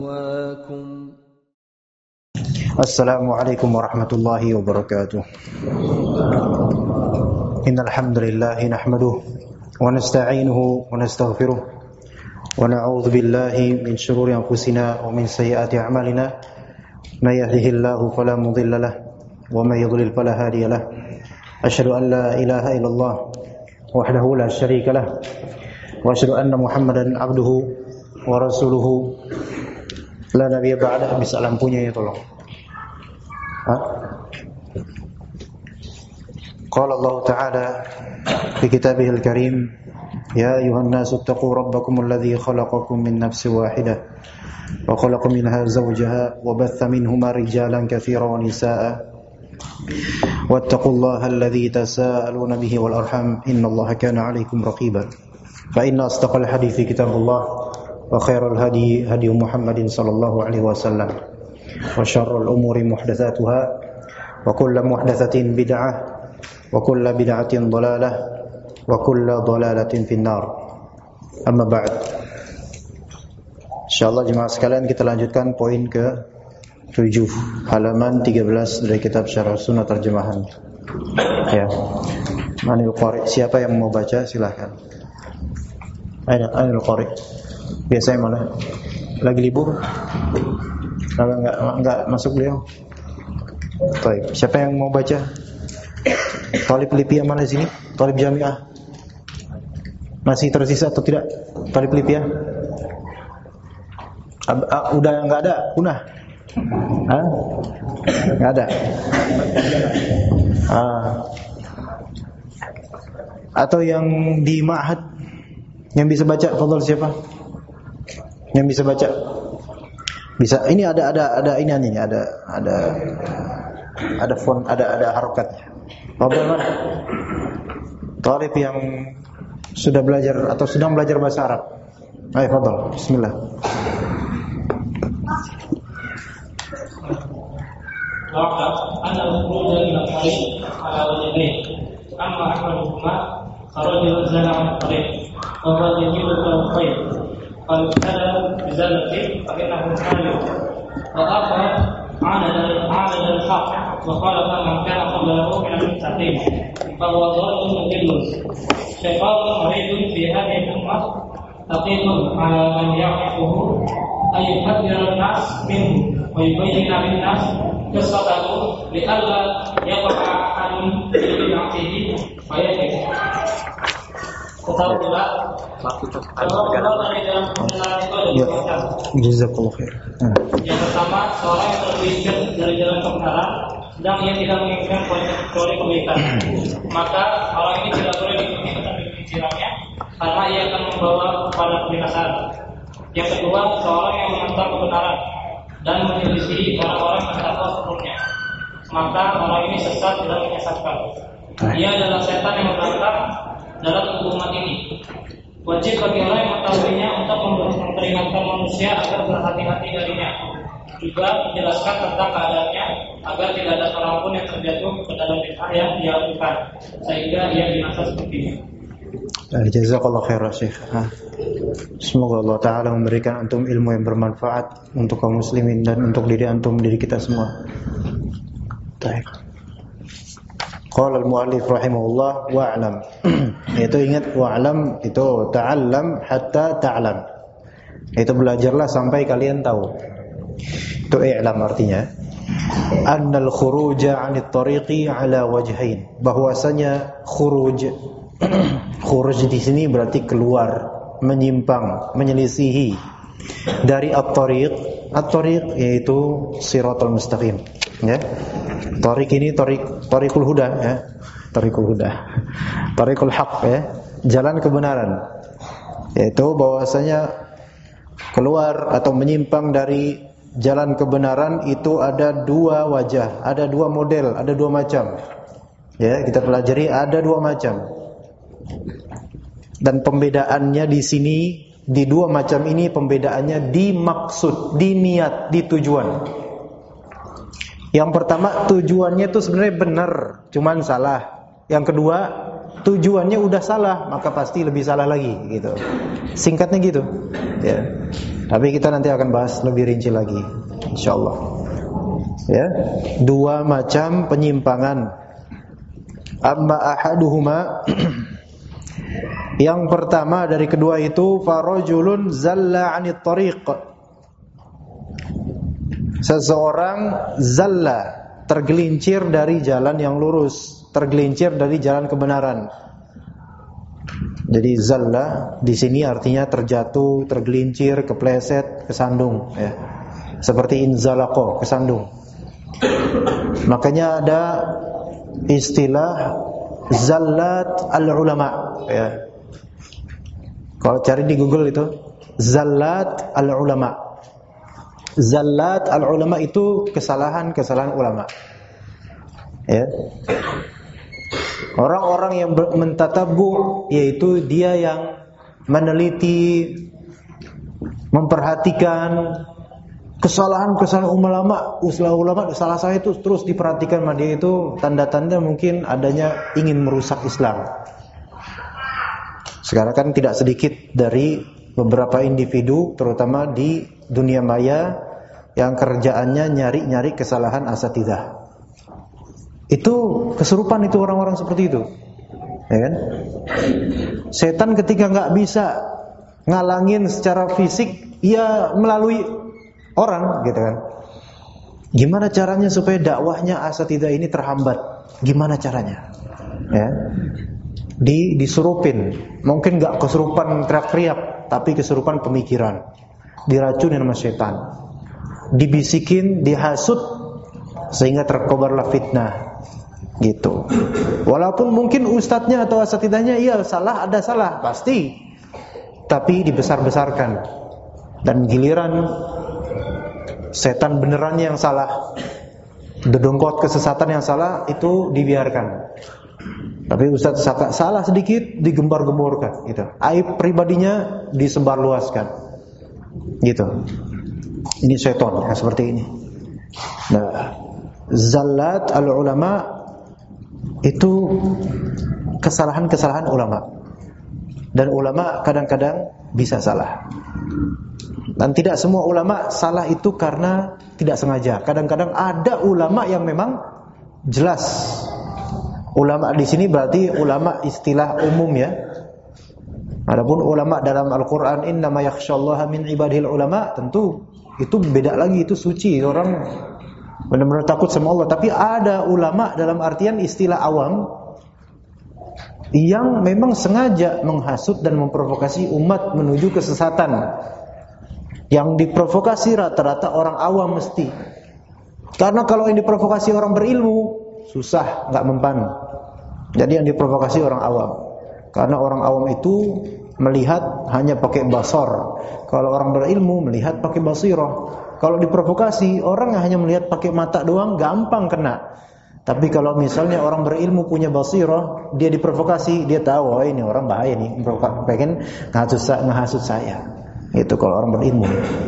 Assalamualaikum warahmatullahi wabarakatuh. Innal hamdalillah nahmaduhu wa nasta'inuhu wa nastaghfiruh wa na'udzu billahi min shururi anfusina wa min sayyiati a'malina. May yahdihillahu fala mudilla lahu wa may yudlil fala hadiya lahu. Asyhadu an la ilaha illallah wahdahu la syarika lahu wa asyhadu anna Muhammadan abduhu wa rasuluhu la nabiyya ba'da. Bisa lampunya ya tolong. Qala Allah Ta'ala fi kitabihil karim, ya ayuhan nasu ittaqu rabbakumul ladzi khalaqakum min nafsin wahidah wa khalaqa minha zawjaha wa batha minhuma rijalan katsiran wa nisaa'a wattaqullaha alladzi tasaaluna bihi wal arham innallaha kana 'alaykum raqiba. Fa inna asdaqal hadithi kitabullah wa khairal hadi hadi Muhammadin sallallahu alaihi wasallam wa syarrul umuri muhdatsatuha wa kullu muhdatsatin bid'ah wa kullu bid'atin dhalalah wa kullu dhalalatin finnar. Amma ba'd. Insyaallah jemaah sekalian, kita lanjutkan poin ke-7 halaman 13 dari kitab Syarah Sunnah terjemahan. Ya. Manil Qari, siapa yang mau baca silakan. Anil Qari. Biasanya mana? Lagi libur? Enggak masuk beliau. Baik, siapa yang mau baca? Talib Lipia mana sini? Talib Jamiah. Masih tersisa atau tidak? Talib Lipia? Udah enggak ada? Punah? Enggak ada. Atau yang di Ma'had yang bisa baca, fadhil siapa? Yang bisa baca? Bisa. Ini ada ini ada font, ada harokatnya. Fadhil mana? Talib yang sudah belajar atau sedang belajar bahasa Arab. Ayo fadhil, bismillah. Wa'lam anna al-khuruj ila al-tariq ala wajhayn. Amma ahaduhuma kharaju zalama al-tariq wa huwa yajibu al-khayr. Fal-kada bizalati fa innahu khalid. Wa akhar 'ala al-haqq wa khalaqa man kana qablahu min al-muttaqin. Fa huwa dhalun mudillun. Syaitanun maridun fi hadhihi al-ummah taqifun 'ala man yaqifuhu ay yuhadhdhiru an-nas minhu wa yubayyinu lin-nas qissatahu li'alla yaqa'a an bid'atihi wa yadhik. Ketahuilah kalau dari dalam pembenaran itu ada dua macam. Jazakallahu khair. Yang pertama, seorang yang terpinggir dari jalan kebenaran sedang ia tidak menginginkan kecuali kebaikan, maka orang ini tidak boleh diikuti tetapi pemikirannya karena ia akan membawa kepada kebinasaan. Yang kedua, seorang yang menentang kebenaran dan menyelisihi orang-orang yang takwa sebelumnya, maka orang ini sesat dan menyesatkan. Ia adalah setan yang membangkang dalam tubuh umat ini. Wajib bagi orang yang mengetahuinya untuk memperingatkan manusia agar berhati-hati darinya. Juga menjelaskan tentang keadaannya agar tidak ada seorang pun yang terjatuh ke dalam bid'ah yang dia lakukan sehingga ia binasa seperti ini. Jazakallahu khairan Syekh. Semoga Allah Ta'ala memberikan antum ilmu yang bermanfaat untuk kaum muslimin dan untuk diri antum, diri kita semua. Baik. Qala al-mu'allif rahimahullah wa'lam. Itu ingat wa'lam itu ta'allam hatta ta'lam. Itu belajarlah sampai kalian tahu. Itu i'lam artinya. Annal khuruja 'anit tariqi 'ala wajhain. Bahwasanya khuruj di sini berarti keluar, menyimpang, menyelisihi dari at-tariq. At-tariq yaitu siratal mustaqim, ya. Tariq ini tariqul huda, ya. Tariqul huda. Tariqul haq, ya. Jalan kebenaran. Yaitu bahwasanya keluar atau menyimpang dari jalan kebenaran itu ada dua wajah, ada dua model, ada dua macam. Ya, kita pelajari ada dua macam. Dan pembedaannya di sini, di dua macam ini pembedaannya di maksud, di niat, di tujuan. Yang pertama, tujuannya itu sebenarnya benar, cuman salah. Yang kedua, tujuannya udah salah, maka pasti lebih salah lagi gitu. Singkatnya gitu. Ya. Tapi kita nanti akan bahas lebih rinci lagi, insyaallah. Ya, dua macam penyimpangan. Amma ahaduhuma yang pertama dari kedua itu farajulun zalla 'anit tariq. Seseorang zalla, tergelincir dari jalan yang lurus, tergelincir dari jalan kebenaran. Jadi zalla di sini artinya terjatuh, tergelincir, kepleset, kesandung ya. Seperti inzalaqa, kesandung. Makanya ada istilah zallat al-ulama ya. Kalau cari di Google itu zallat al-ulama. Zallat al-ulama itu kesalahan-kesalahan ulama. Ya. Orang-orang yang mentatabu, yaitu dia yang meneliti, memperhatikan kesalahan-kesalahan ulama, salah itu terus diperhatikan sama dia, itu tanda-tanda mungkin adanya ingin merusak Islam. Sekarang kan tidak sedikit dari beberapa individu, terutama di dunia maya, yang kerjaannya nyari-nyari kesalahan asatidzah. Itu kesurupan itu orang-orang seperti itu, ya kan? Setan ketika nggak bisa ngalangin secara fisik, ya melalui orang, gitu kan? Gimana caranya supaya dakwahnya asatidzah ini terhambat? Gimana caranya? Ya, disurupin. Mungkin nggak kesurupan teriak-teriak, tapi kesurupan pemikiran, diracunin sama setan, dibisikin, dihasut, sehingga terkobarlah fitnah. Gitu. Walaupun mungkin ustadznya atau asatidahnya iya salah, ada salah pasti, tapi dibesar-besarkan. Dan giliran setan benerannya yang salah, dedongkot kesesatan yang salah, itu dibiarkan. Tapi ustadz salah sedikit digembar-gemborkan gitu. Aib pribadinya disebarluaskan. Gitu. Ini setan yang seperti ini. Nah, zallat al-ulama itu kesalahan-kesalahan ulama. Dan ulama kadang-kadang bisa salah. Dan tidak semua ulama salah itu karena tidak sengaja. Kadang-kadang ada ulama yang memang jelas. Ulama di sini berarti ulama istilah umum ya. Adapun ulama dalam Al-Qur'an, innama yakhsyallaha min ibadihil ulama, tentu itu beda lagi, itu suci, orang benar-benar takut sama Allah. Tapi ada ulama dalam artian istilah awam yang memang sengaja menghasut dan memprovokasi umat menuju kesesatan. Yang diprovokasi rata-rata orang awam mesti. Karena kalau yang diprovokasi orang berilmu, susah, nggak mempan. Jadi yang diprovokasi orang awam. Karena orang awam itu melihat hanya pakai basar. Kalau orang berilmu melihat pakai basirah. Kalau diprovokasi, orang hanya melihat pakai mata doang, gampang kena. Tapi kalau misalnya orang berilmu punya basirah, dia diprovokasi, dia tahu, oh ini orang bahaya nih, pengen ngehasut saya. Itu kalau orang berilmu.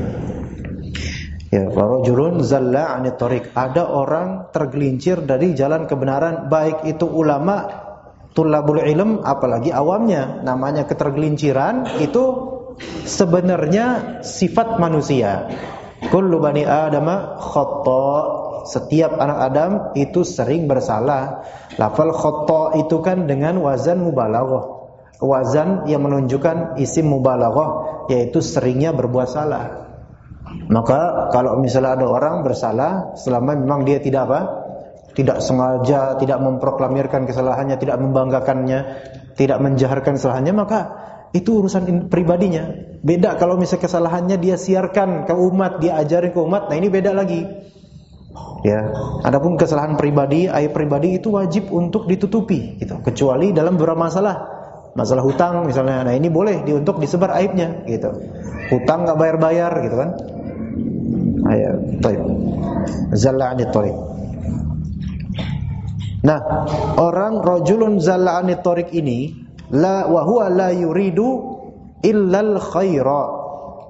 Ya, farajulun zalla 'anit thariq. Ada orang tergelincir dari jalan kebenaran, baik itu ulama, tulabul ilm, apalagi awamnya. Namanya ketergelinciran itu sebenarnya sifat manusia. Kullu bani adama khata'. Setiap anak Adam itu sering bersalah. Lafal khata' itu kan dengan wazan mubalaghah. Wazan yang menunjukkan isim mubalaghah, yaitu seringnya berbuat salah. Maka kalau misalnya ada orang bersalah, selama memang dia tidak tidak sengaja, tidak memproklamirkan kesalahannya, tidak membanggakannya, tidak menjaharkan kesalahannya, maka itu urusan pribadinya. Beda kalau misalnya kesalahannya dia siarkan ke umat, dia ajarin ke umat, nah ini beda lagi. Ya, adapun kesalahan pribadi, aib pribadi itu wajib untuk ditutupi gitu. Kecuali dalam beberapa masalah hutang misalnya, nah ini boleh untuk disebar aibnya gitu. Hutang enggak bayar-bayar gitu kan. Ayo, baik. Zalla 'anit thariq. Nah, orang rajulun zalla 'anit thariq ini la wa huwa la yuridu illal khaira.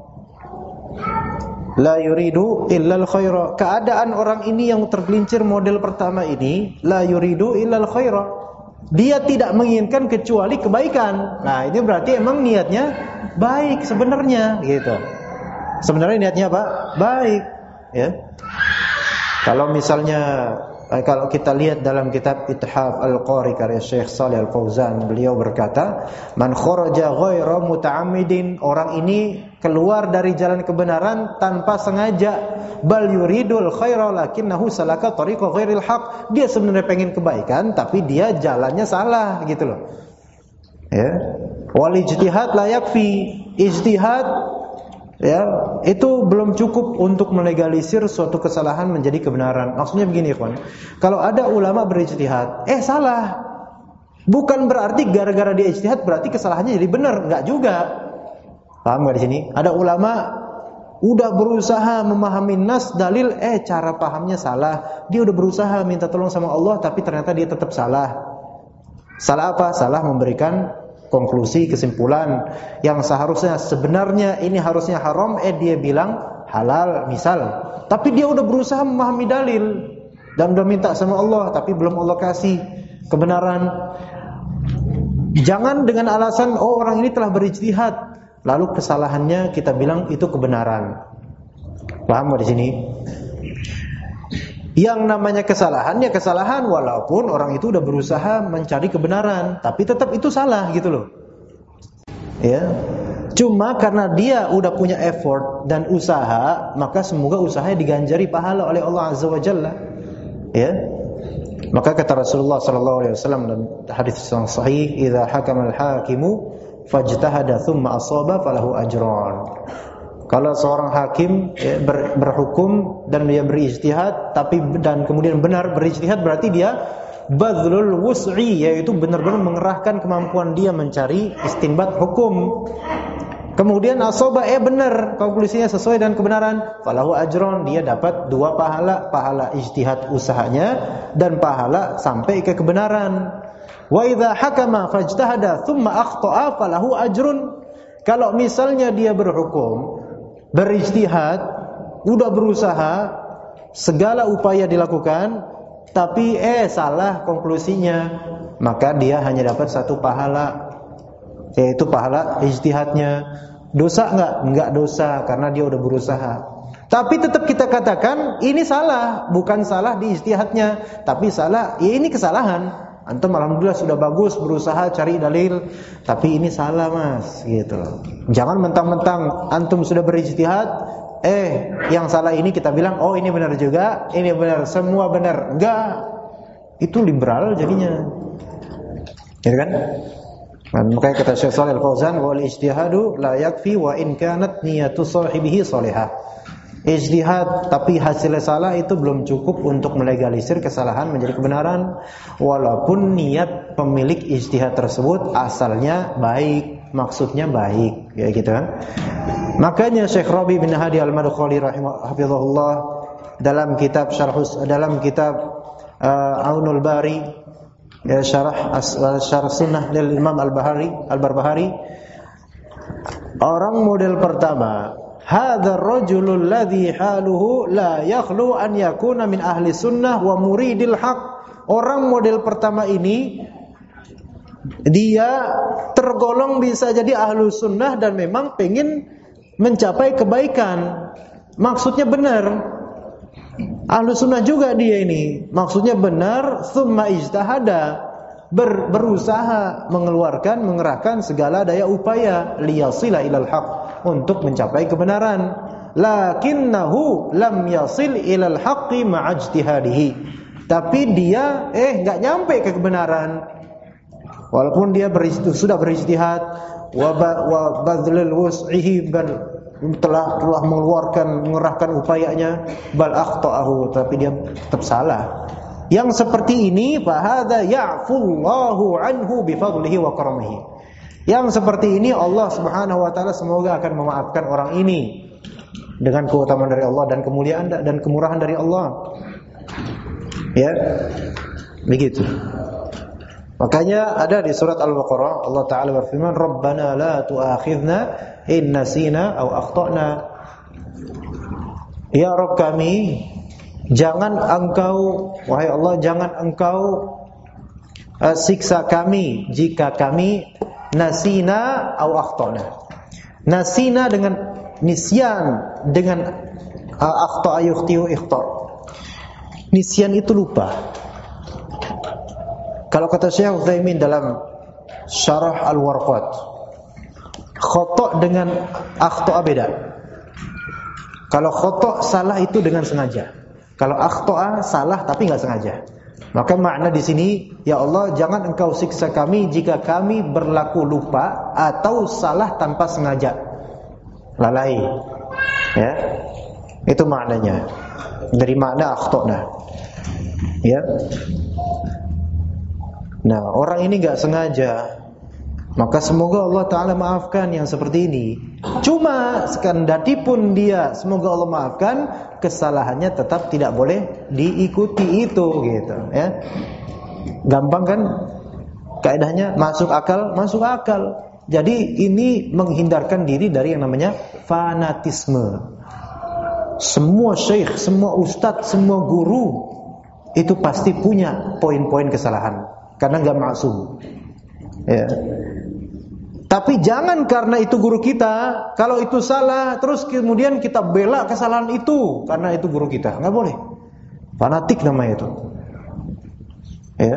La yuridu illal khaira. Keadaan orang ini yang tergelincir model pertama ini, la yuridu illal khaira. Dia tidak menginginkan kecuali kebaikan. Nah, ini berarti emang niatnya baik sebenarnya gitu. sebenarnya niatnya apa? Baik, ya. Kalau misalnya kalau kita lihat dalam kitab Ithaf Al-Qari karya Syekh Shalih Al-Fauzan, beliau berkata, "Man kharaja ghaira muta'ammidin", orang ini keluar dari jalan kebenaran tanpa sengaja, bal yuridul khaira lakinnahu salaka tariqa ghairil haq. Dia sebenarnya pengen kebaikan tapi dia jalannya salah gitu loh. Ya. Wal ijtihad la yakfi. Ijtihad ya, itu belum cukup untuk melegalisir suatu kesalahan menjadi kebenaran. Maksudnya begini, ikhwan. Kalau ada ulama berijtihad, salah. Bukan berarti gara-gara dia ijtihad berarti kesalahannya jadi benar, enggak juga. Paham enggak di sini? Ada ulama udah berusaha memahami nas dalil, cara pahamnya salah. Dia udah berusaha minta tolong sama Allah tapi ternyata dia tetap salah. Salah apa? Salah memberikan konklusi, kesimpulan yang seharusnya sebenarnya ini harusnya haram, dia bilang halal misal. Tapi dia udah berusaha memahami dalil dan udah minta sama Allah tapi belum Allah kasih kebenaran. Jangan dengan alasan orang ini telah berijtihad lalu kesalahannya kita bilang itu kebenaran. Paham di sini? Yang namanya kesalahan ya kesalahan, walaupun orang itu udah berusaha mencari kebenaran, tapi tetap itu salah gitu loh. Ya. Cuma karena dia udah punya effort dan usaha, maka semoga usahanya diganjari pahala oleh Allah Azza wa Jalla. Ya. Maka kata Rasulullah sallallahu alaihi wasallam dalam hadis yang sahih, "Idza hakama al-hakimu fajtahada tsumma asaba falahu ajran." Kalau seorang hakim berhukum dan dia berijtihad dan kemudian benar berijtihad, berarti dia badlul wus'i, yaitu benar-benar mengerahkan kemampuan dia mencari istinbat hukum. Kemudian asaba benar, konklusinya sesuai dengan kebenaran, falahu ajron, dia dapat 2 pahala, pahala ijtihad usahanya dan pahala sampai ke kebenaran. Wa idza hakama fajtahada thumma akhta'a falahu ajrun. Kalau misalnya dia berhukum, berijtihad, udah berusaha, segala upaya dilakukan, tapi salah konklusinya, maka dia hanya dapat 1 pahala, yaitu pahala ijtihadnya. Dosa enggak? Enggak dosa, karena dia udah berusaha. Tapi tetap kita katakan ini salah, bukan salah di ijtihadnya, tapi salah, ini kesalahan. Antum alhamdulillah sudah bagus berusaha cari dalil, tapi ini salah mas, gitu. Jangan mentang-mentang antum sudah berijtihad, yang salah ini kita bilang, ini benar juga, ini benar, semua benar. Enggak, itu liberal jadinya, ya kan? Makanya kata Syekh Shalih Al-Fauzan, wal ijtihadu la yakfi wa in kanat niyatu sahibihi salihah. Ijtihad tapi hasilnya salah itu belum cukup untuk melegalisir kesalahan menjadi kebenaran, walaupun niat pemilik ijtihad tersebut asalnya baik, maksudnya baik, ya gitu kan. Makanya Syekh Rabi bin Hadi Al-Madkhali rahimahullah dalam kitab Aunul Bari, ya, syarah sunnah dari Imam Al-Barbahari, orang model pertama, hadzal rajulul ladzi haluhu la yakhlu an yakuna min ahli sunnah wa muridil haq. Orang model pertama ini dia tergolong bisa jadi ahlu sunnah dan memang pengen mencapai kebaikan, maksudnya benar. Ahlu sunnah juga dia ini, maksudnya benar. Tsumma ijtahada, berusaha mengerahkan segala daya upaya liyasila ilal haq, untuk mencapai kebenaran. Lakinnahu lam yasil ilal haqqi ma'ajtihadihi, tapi dia enggak nyampe ke kebenaran walaupun dia sudah berijtihad wa badlul wus'ihi, telah mengerahkan upayanya, bal akhta'ahu, tapi dia tetap salah. Yang seperti ini fa hadza ya'fullahu anhu bi fadlihi wa karamihi. Yang seperti ini Allah Subhanahu wa taala semoga akan memaafkan orang ini dengan keutamaan dari Allah dan kemuliaan dan kemurahan dari Allah. Ya. Begitu. Makanya ada di surat Al-Baqarah Allah taala berfirman, "Rabbana la tu'akhidna in nasina aw akhtana." Ya Rabb kami, jangan engkau, wahai Allah, jangan engkau siksa kami jika kami nasina au akhtana. Nasina dengan nisyan dengan akhta'a yukhti'u ikhta'. Nisyan itu lupa. Kalau kata Syekh Utsaimin dalam Syarah Al-Warqat, khata' dengan akhta'a beda. Kalau khata' salah itu dengan sengaja. Kalau akhta'a salah tapi enggak sengaja. Maka makna di sini, ya Allah, jangan Engkau siksa kami jika kami berlaku lupa atau salah tanpa sengaja, lalai. Ya, itu maknanya. Dari makna akhtana. Ya. Nah, orang ini enggak sengaja, maka semoga Allah Ta'ala maafkan yang seperti ini. Cuma sekandati pun dia, semoga Allah maafkan, kesalahannya tetap tidak boleh diikuti itu, gitu ya. Gampang kan kaidahnya? Masuk akal, masuk akal. Jadi ini menghindarkan diri dari yang namanya fanatisme. Semua syekh, semua ustadz, semua guru itu pasti punya poin-poin kesalahan, karena enggak maksum. Ya. Tapi jangan karena itu guru kita, kalau itu salah terus kemudian kita bela kesalahan itu karena itu guru kita. Enggak boleh. Fanatik namanya itu. Ya.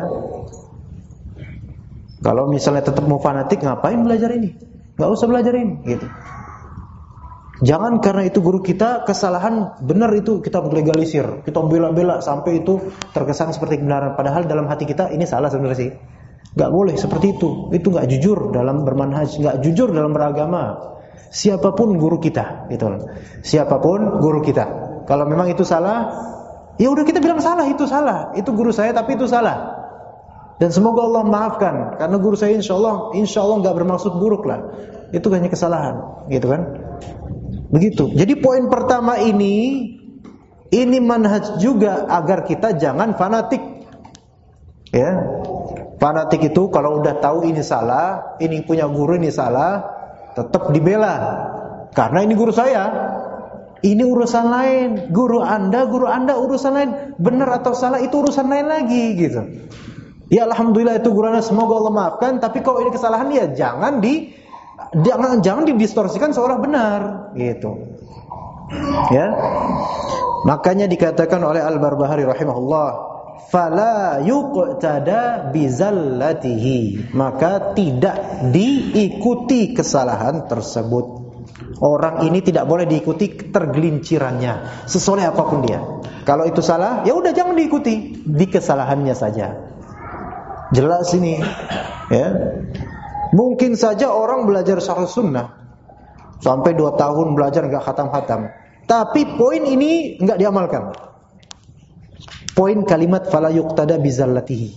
Kalau misalnya tetap mau fanatik, ngapain belajar ini? Enggak usah belajar ini, gitu. Jangan karena itu guru kita, kesalahan benar itu kita legalisir, kita bela-bela sampai itu terkesan seperti kebenaran, padahal dalam hati kita ini salah sebenarnya sih. Gak boleh seperti itu gak jujur dalam bermanhaj, gak jujur dalam beragama. Siapapun guru kita, gitu. Siapapun guru kita, kalau memang itu salah, ya udah kita bilang salah, itu guru saya tapi itu salah. Dan semoga Allah maafkan, karena guru saya insya Allah gak bermaksud buruk lah. Itu hanya kesalahan, gitu kan? Begitu. Jadi poin pertama ini manhaj juga agar kita jangan fanatik. Ya. Fanatik itu kalau udah tahu ini salah, ini punya guru ini salah, tetap dibela. Karena ini guru saya. Ini urusan lain. Guru Anda urusan lain. Benar atau salah itu urusan lain lagi, gitu. Ya alhamdulillah itu guru Anda, semoga Allah maafkan, tapi kalau ini kesalahan ya jangan didistorsikan seolah benar, gitu. Ya. Makanya dikatakan oleh Al-Barbahari rahimahullah, fala yuqtada bizallatihi, maka tidak diikuti kesalahan tersebut. Orang ini tidak boleh diikuti tergelincirannya, sesoleh apapun dia. Kalau itu salah, ya udah jangan diikuti, di kesalahannya saja. Jelas ini, ya. Mungkin saja orang belajar syarh sunnah sampai 2 tahun belajar enggak khatam-khatam, tapi poin ini enggak diamalkan. Poin kalimat fala yuqtada bizallatihi,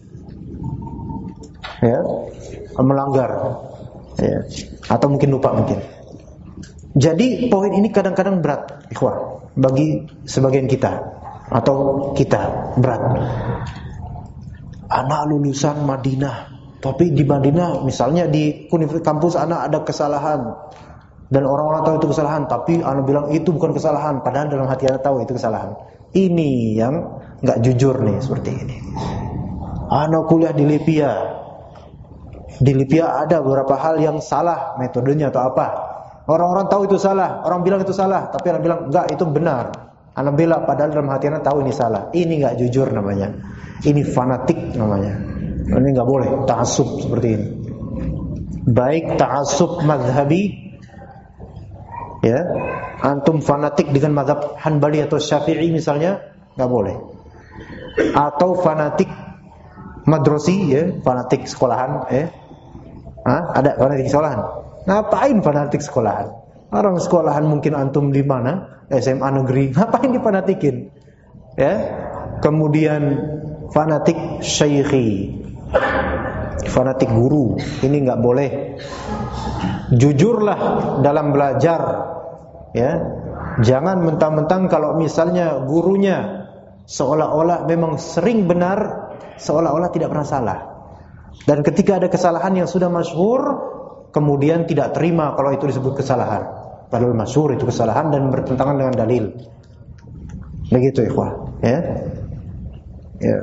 ya, melanggar, ya, atau mungkin lupa mungkin. Jadi poin ini kadang-kadang berat, ikhwah, bagi sebagian kita atau kita berat. Anak lulusan Madinah, tapi di Madinah misalnya di kampus anak ada kesalahan dan orang-orang tahu itu kesalahan, tapi anak bilang itu bukan kesalahan, padahal dalam hati anak tahu itu kesalahan. Ini yang nggak jujur nih, seperti ini. Anak kuliah di Libya. Di Libya ada beberapa hal yang salah metodenya atau apa. Orang-orang tahu itu salah, orang bilang itu salah, tapi anak bilang enggak, itu benar. Anak bela padahal dalam hati anak tahu ini salah. Ini nggak jujur namanya. Ini fanatik namanya. Ini nggak boleh ta'assub seperti ini. Baik ta'assub mazhabi, ya, antum fanatik dengan mazhab Hanbali atau Syafi'i misalnya, nggak boleh. Atau fanatik madrasi, ya, fanatik sekolahan, ya. Ada fanatik sekolahan. Ngapain fanatik sekolahan? Orang sekolahan mungkin antum di mana? SMA negeri. Ngapain difanatikin? Ya. Kemudian fanatik syekhi, fanatik guru. Ini nggak boleh. Jujurlah dalam belajar, ya. Jangan mentang-mentang kalau misalnya gurunya seolah-olah memang sering benar, seolah-olah tidak pernah salah. Dan ketika ada kesalahan yang sudah masyhur, kemudian tidak terima kalau itu disebut kesalahan, padahal masyhur itu kesalahan dan bertentangan dengan dalil. Begitu ikhwah, ya. Ya.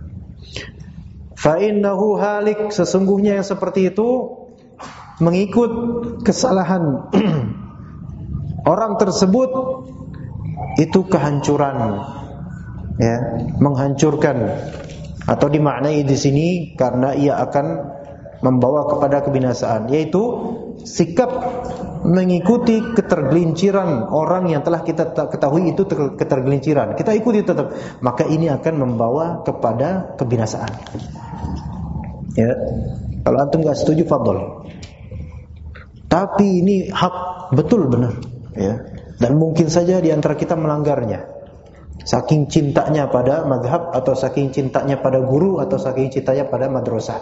Fa innahu halik, sesungguhnya yang seperti itu mengikut kesalahan orang tersebut itu kehancuran, ya, menghancurkan, atau dimaknai di sini karena ia akan membawa kepada kebinasaan, yaitu sikap mengikuti ketergelinciran orang yang telah kita ketahui itu ketergelinciran, kita ikuti tetap, maka ini akan membawa kepada kebinasaan. Ya, kalau antum nggak setuju, fadhol. Tapi ini hak, betul, benar, ya. Dan mungkin saja di antara kita melanggarnya, saking cintanya pada mazhab, atau saking cintanya pada guru, atau saking cintanya pada madrasah.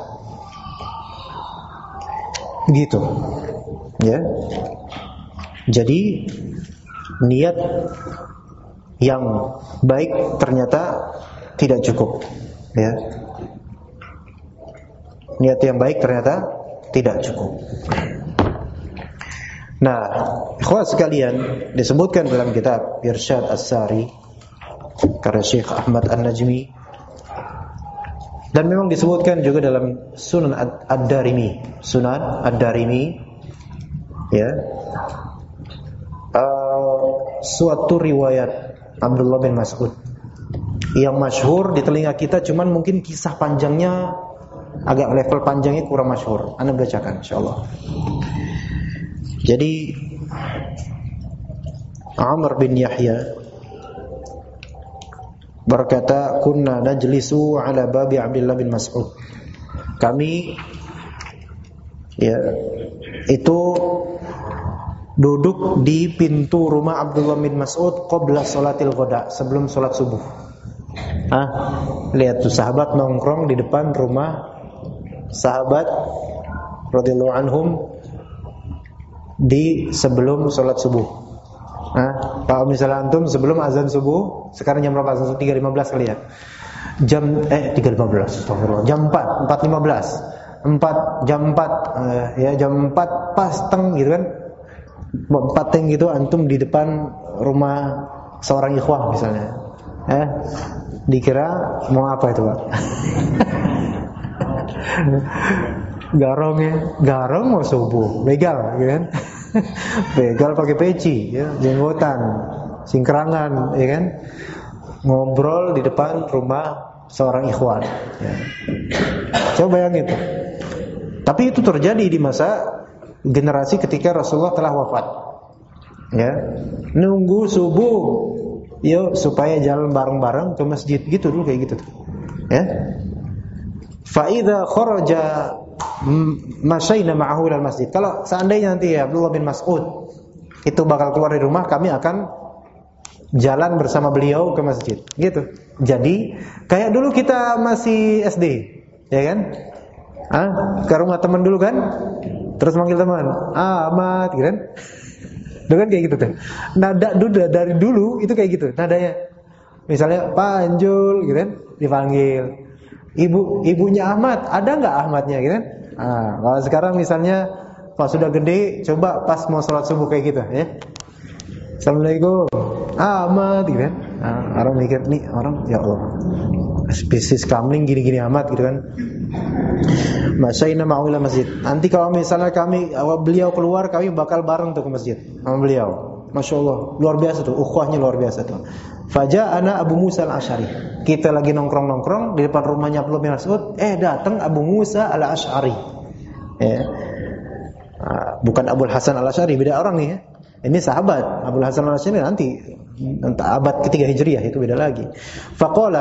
Gitu. Ya. Jadi niat yang baik ternyata tidak cukup, ya. Niat yang baik ternyata tidak cukup. Nah, ikhwat sekalian, disebutkan dalam kitab Irsyad As-Sari karya Syekh Ahmad An-Najmi, dan memang disebutkan juga dalam Sunan Ad-Darimi, Sunan Ad-Darimi, ya, suatu riwayat Abdullah bin Mas'ud yang masyhur di telinga kita, cuman mungkin kisah panjangnya agak level panjangnya kurang masyhur. Anda bacakan insyaallah. Jadi Amr bin Yahya berkata, kunna najlisu ala babi Abdullah bin Mas'ud. Kami, ya, itu duduk di pintu rumah Abdullah bin Mas'ud qabla salatil ghada, sebelum salat subuh. Lihat tuh, sahabat nongkrong di depan rumah sahabat radhiyallahu anhum di sebelum salat subuh. Kalau misalnya antum sebelum azan subuh, sekarang jam berapa azan subuh? 3.15 kali ya. Jam 3.15, astagfirullah. Jam 4.15. Jam 4 ya, jam 4 pas teng gitu kan. 4 teng gitu antum di depan rumah seorang ikhwah misalnya. Dikira mau apa itu, Pak? Garong mau subuh, begal, gitu kan? Begal pakai peci, ya, jenggotan, singkrangan, ya kan? Ngobrol di depan rumah seorang ikhwan. Ya. Coba bayangin itu. Tapi itu terjadi di masa generasi ketika Rasulullah telah wafat. Ya, nunggu subuh, yuk supaya jalan bareng-bareng ke masjid, gitu dulu kayak gitu. Ya. Fa idza kharaja masyayna ma'ahu ilal masjid. Kalau seandainya nanti ya Abdullah bin Mas'ud itu bakal keluar dari rumah, kami akan jalan bersama beliau ke masjid, gitu. Jadi kayak dulu kita masih SD, ya kan? Ke rumah teman dulu kan, terus manggil teman, Ahmad, gitu kan? Dulu kan kayak gitu tuh. Nada dari dulu itu kayak gitu nadanya. Misalnya Panjul, gitu kan, dipanggil. Ibunya Ahmad, ada nggak Ahmadnya, gitu kan? Kalau sekarang misalnya pas sudah gede, coba pas mau sholat subuh kayak gitu, ya. Assalamualaikum, Ahmad, gitu kan? Orang mikir nih orang, ya Allah, spesies kamling gini-gini amat, gitu kan? Masyayna ma'ula masjid. Nanti kalau misalnya beliau keluar, kami bakal bareng tuh ke masjid sama beliau. Masya Allah, luar biasa tuh, ukhuwahnya luar biasa tuh. Faja'ana Abu Musa al-Asy'ari. Kita lagi nongkrong-nongkrong di depan rumahnya Abdullah bin Mas'ud, datang Abu Musa al-Asy'ari. Ya. Bukan Abu Hasan al-Asy'ari, beda orang nih ya. Ini sahabat. Abu Hasan al-Asy'ari nanti abad ketiga Hijriah, itu beda lagi. Faqala,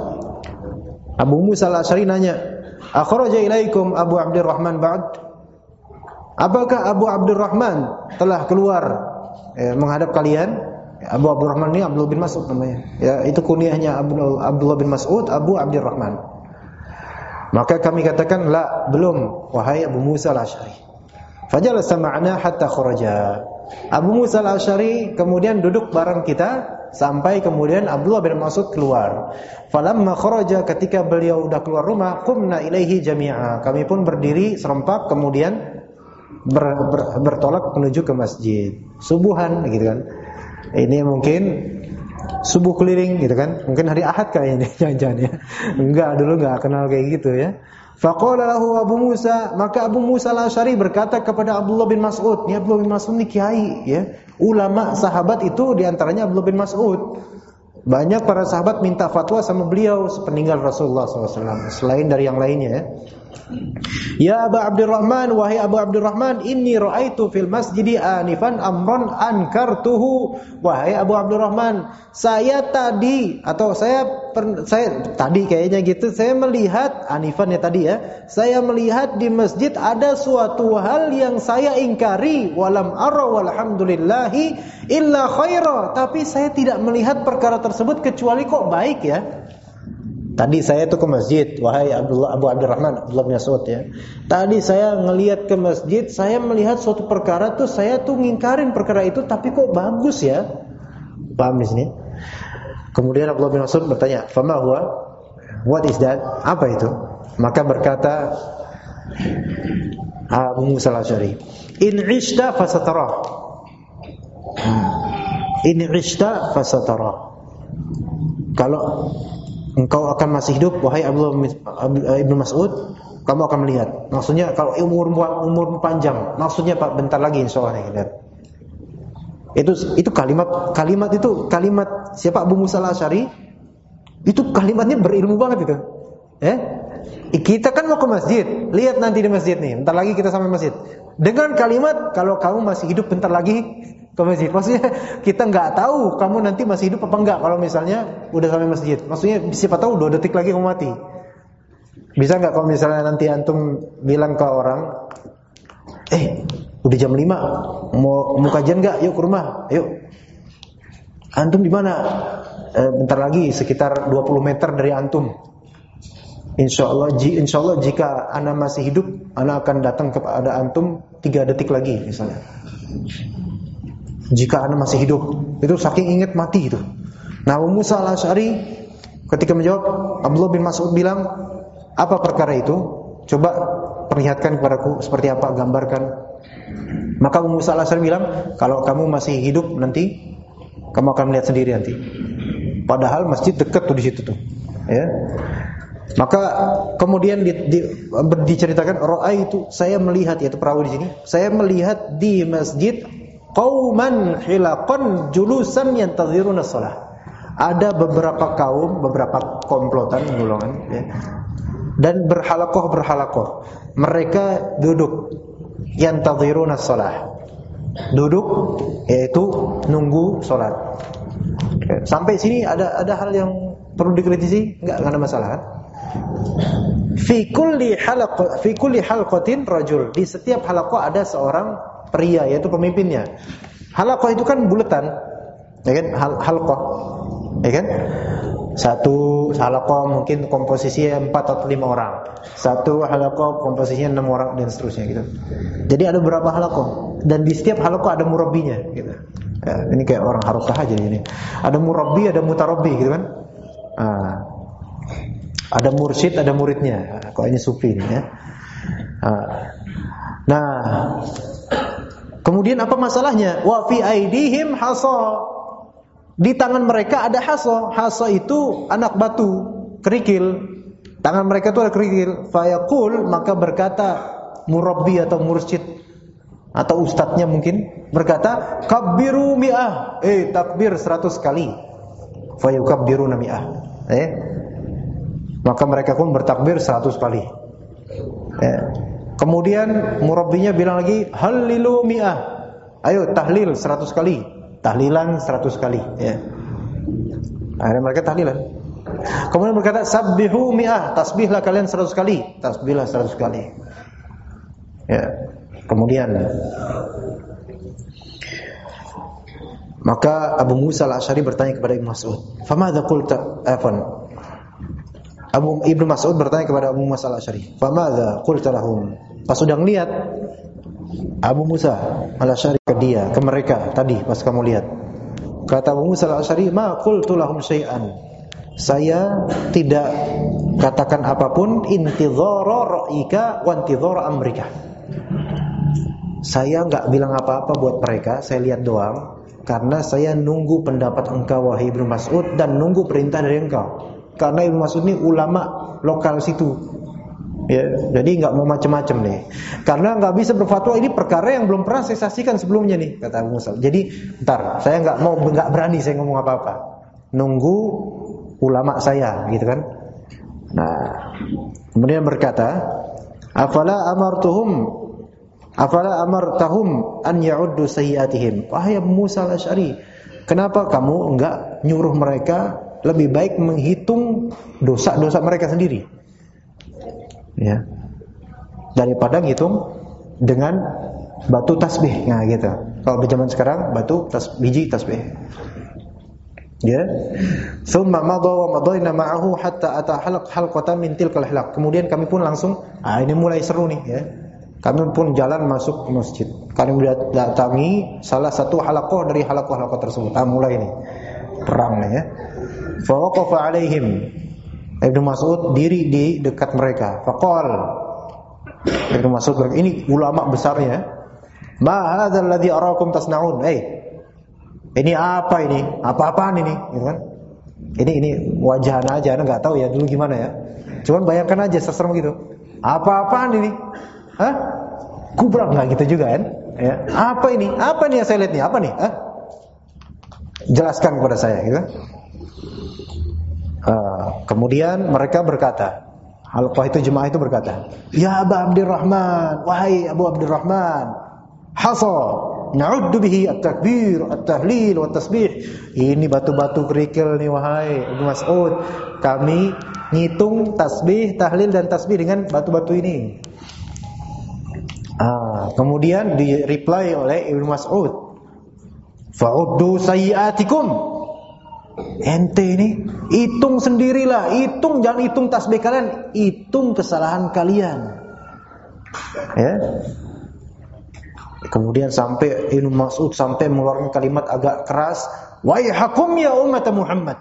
Abu Musa al-Asy'ari nanya, "Akhraja ilaikum Abu Abdurrahman ba'd?" Apakah Abu Abdurrahman telah keluar menghadap kalian? Abu Abdurrahman ini Abdullah bin Mas'ud namanya. Ya, itu kunyahnya Abdullah bin Mas'ud, Abu Abdurrahman. Maka kami katakan, la, belum, wahai Abu Musa al-Asy'ari. Fajalasa ma'ana hatta kharaja. Abu Musa al-Asy'ari kemudian duduk bareng kita sampai kemudian Abdullah bin Mas'ud keluar. Falamma kharaja, ketika beliau udah keluar rumah, qumna ilaihi jami'a. Kami pun berdiri serempak kemudian bertolak menuju ke masjid. Subuhan, gitu kan. Ini mungkin subuh keliling, gitu kan. Mungkin hari Ahad kayaknya, jangan-jangan ya. Enggak, dulu enggak kenal kayak gitu ya. Faqala lahu Abu Musa, maka Abu Musa al-Asy'ari berkata kepada Abdullah bin Mas'ud, "Ya Abdullah bin Mas'ud ini kiai, ya. Ulama sahabat itu diantaranya Abdullah bin Mas'ud. Banyak para sahabat minta fatwa sama beliau sepeninggal Rasulullah SAW, selain dari yang lainnya ya. Ya Abu Abdurrahman, wahai Abu Abdurrahman, inni ra'aitu fil masjidi anifan amron ankartuhu. Wahai Abu Abdurrahman, saya tadi kayaknya gitu, saya melihat anifan ya tadi ya. Saya melihat di masjid ada suatu hal yang saya ingkari, walam ara walhamdulillahi illa khaira, tapi saya tidak melihat perkara tersebut kecuali kok baik ya. Tadi saya tuh ke masjid, wahai Abu Abdurrahman, Abdullah bin Mas'ud ya. Tadi saya ngelihat ke masjid, saya melihat suatu perkara tuh, saya tuh ngingkarin perkara itu, tapi kok bagus ya. Paham di sini? Kemudian Abdullah bin Mas'ud bertanya, "Fama huwa?" What is that? Apa itu? Maka berkata Abu Musa al-Asy'ari, "In 'ishta fasatara." In 'ishta fasatara. Kalau engkau akan masih hidup, wahai Abdullah ibnu Mas'ud, kamu akan melihat. Maksudnya kalau umur panjang, maksudnya Pak bentar lagi insyaallah nih. Itu kalimat siapa Abu Musa al-Asy'ari? Itu kalimatnya berilmu banget itu. Kita kan mau ke masjid, lihat nanti di masjid nih. Bentar lagi kita sampai masjid. Dengan kalimat kalau kamu masih hidup bentar lagi ke masjid. Maksudnya kita nggak tahu kamu nanti masih hidup apa enggak kalau misalnya udah sampai masjid. Maksudnya siapa tahu 2 detik lagi kamu mati. Bisa nggak kalau misalnya nanti antum bilang ke orang, udah jam 5, mau kajian nggak? Yuk ke rumah, yuk. Antum di mana? Bentar lagi sekitar 20 meter dari antum. Insya Allah jika ana masih hidup, ana akan datang kepada antum 3 detik lagi misalnya. Jika ana masih hidup, itu saking ingat mati itu. Nah, Abu Musa al-Asy'ari ketika menjawab, Abdullah bin Mas'ud bilang, apa perkara itu? Coba perlihatkan kepadaku seperti apa, gambarkan. Maka Abu Musa al-Asy'ari bilang, kalau kamu masih hidup nanti, kamu akan melihat sendiri nanti. Padahal masjid dekat tuh di situ tuh, ya. Maka kemudian diceritakan itu saya melihat, yaitu perawi di sini, saya melihat di masjid qauman hilaqan julusan yantaziruna shalah. Ada beberapa kaum, beberapa komplotan golongan ya. Dan berhalakoh. Mereka duduk yantaziruna shalah. Duduk yaitu nunggu salat. Sampai sini ada hal yang perlu dikritisi? Enggak ada masalah kan? Fi kulli halqatin rajul. Di setiap halaqah ada seorang pria, yaitu pemimpinnya. Halaqah itu kan bulatan, ya kan? Halqah, ya kan? Satu halaqah mungkin komposisinya 4 atau 5 orang. Satu halaqah komposisinya 6 orang dan seterusnya gitu. Jadi ada beberapa halaqah dan di setiap halaqah ada murabbinya gitu. Ya, ini kayak orang harokah aja ini. Ada murabbi, ada mutarabbi gitu kan? Ada mursyid, ada muridnya. Kok ini sufi ini ya. Nah, kemudian apa masalahnya? Wa fi aidihim hasa. Di tangan mereka ada hasa. Hasa itu anak batu, kerikil. Tangan mereka itu ada kerikil. Fayaqul, maka berkata murabbi atau mursyid atau ustadznya mungkin berkata, kabbiru mi'ah. Takbir 100 kali. Fayukabbiruna mi'ah. Maka mereka pun bertakbir 100 kali. Kemudian murabbinya bilang lagi, hallilu mi'ah. Ayo tahlil 100 kali. Tahlilan 100 kali ya. Akhirnya mereka tahlilan. Kemudian berkata, sabbihu mi'ah. Tasbihlah kalian 100 kali. Tasbihlah 100 kali. Ya. Kemudian maka Abu Musa al-Asy'ari bertanya kepada Ibnu Mas'ud, "Famadza qulta?" Ibnu Mas'ud bertanya kepada Abu Musa al-Asy'ari, "Famadza qulta lahum?" Pas sudah ngelihat Abu Musa al-Asy'ari ke mereka tadi pas kamu lihat. Kata Abu Musa al-Asy'ari, "Ma qultu lahum syai'an." Saya tidak katakan apapun, intidhara ra'ika wa intidhara amrika. Saya enggak bilang apa-apa buat mereka, saya lihat doang karena saya nunggu pendapat engkau wahai Ibnu Mas'ud dan nunggu perintah dari engkau. Karena Ibnu Mas'ud ini ulama lokal situ. Ya, jadi nggak mau macam-macam nih. Karena nggak bisa berfatwa ini perkara yang belum pernah saya saksikan sebelumnya nih, kata Abu Musa. Jadi, ntar saya nggak berani saya ngomong apa-apa. Nunggu ulama saya, gitu kan? Nah, kemudian berkata, afala amartahum an ya'uddu sayyi'atihim. Wahai Abu Musa al-Asy'ari, kenapa kamu enggak nyuruh mereka lebih baik menghitung dosa-dosa mereka sendiri? Ya. Daripada ngitung dengan batu tasbih. Nah, gitu. Kalau di zaman sekarang biji tasbih. Ya. Tsumma madha wa madayna ma'ahu hatta ata halqatan min tilkal halaq. Kemudian kami pun langsung, ini mulai seru nih ya. Kami pun jalan masuk masjid. Kami datangi salah satu halaqah dari halaqah-halaqah tersebut. Mulai nih perang nih ya. Fa waqafa alaihim. Ibnu Mas'ud diri di dekat mereka. Faqal, Ibnu Mas'ud berkata, ini ulama besarnya. Ma hadzal ladzi arakum tasnaun. Ini apa ini? Apa-apaan ini? Gitu kan? Ini wajahan aja, Anda enggak tahu ya dulu gimana ya. Cuman bayangkan aja serem gitu. Apa-apaan ini? Hah? Kubrak enggak gitu juga kan? Ya. Apa ini? Apa nih yang saya lihat nih? Apa nih? Jelaskan kepada saya, gitu kan? Kemudian mereka berkata, halqah itu, jemaah itu berkata, ya Abu Abdurrahman, wahai Abu Abdurrahman, hasa na'uddu bihi at-takbir, at-tahlil, wa tasbih. Ini batu-batu kerikil nih wahai Ibnu Mas'ud. Kami ngitung tasbih, tahlil dan tasbih dengan batu-batu ini. Kemudian di-reply oleh Ibnu Mas'ud, fa'uddu sayyi'atikum. Ente ini hitung sendirilah, jangan hitung tasbih kalian, hitung kesalahan kalian. Ya. Kemudian sampai Ibnu Mas'ud sampai mengeluarkan kalimat agak keras, waihakum ya umat Muhammad.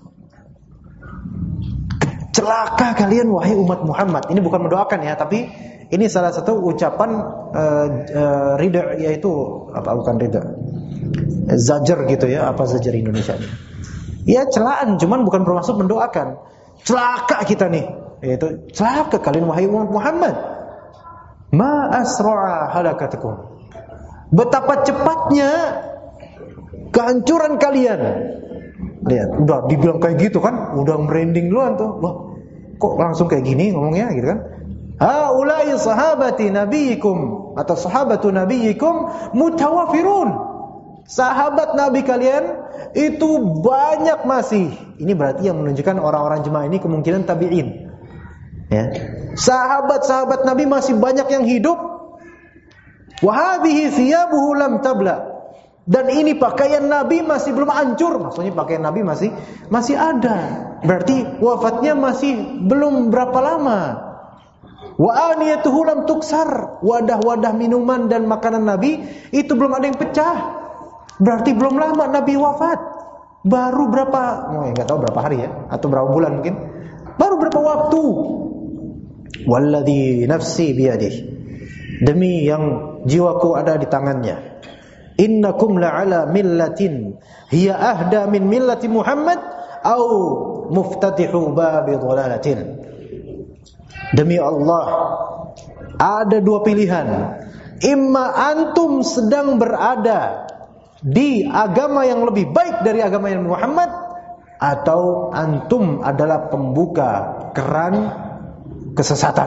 Celaka kalian wahai umat Muhammad. Ini bukan mendoakan ya, tapi ini salah satu ucapan ridha, yaitu apa, bukan ridha, zajar gitu ya, apa zajar Indonesia ini? Ya celaan, cuman bukan bermaksud mendoakan. Celaka kita nih, yaitu celaka kalian wahai umat Muhammad. Ma asra'a halakatukum. Betapa cepatnya kehancuran kalian. Lihat, udah dibilang kayak gitu kan, udah merinding duluan tuh. Wah, kok langsung kayak gini ngomongnya gitu kan? Haula'i sahabati nabiyikum atau sahabatu nabiyikum mutawafirun. Sahabat Nabi kalian itu banyak masih. Ini berarti yang menunjukkan orang-orang jemaah ini kemungkinan tabi'in. Ya. Sahabat-sahabat Nabi masih banyak yang hidup. Wa hadhihi thiyabuhu lam tabla. Dan ini pakaian Nabi masih belum hancur. Maksudnya pakaian Nabi masih ada. Berarti wafatnya masih belum berapa lama. Wa aniyatuhu lam tuksar. Wadah-wadah minuman dan makanan Nabi itu belum ada yang pecah. Berarti belum lama Nabi wafat. Baru berapa, enggak tahu berapa hari ya, atau berapa bulan mungkin. Baru berapa waktu. Walladzi nafsi biyadihi. Demi yang jiwaku ada di tangannya. Innakum la'ala millatin hiya ahda min millati Muhammad au muftatihu babi dhalalatin. Demi Allah, ada dua pilihan. Imma antum sedang berada di agama yang lebih baik dari agama yang Muhammad, atau antum adalah pembuka keran kesesatan.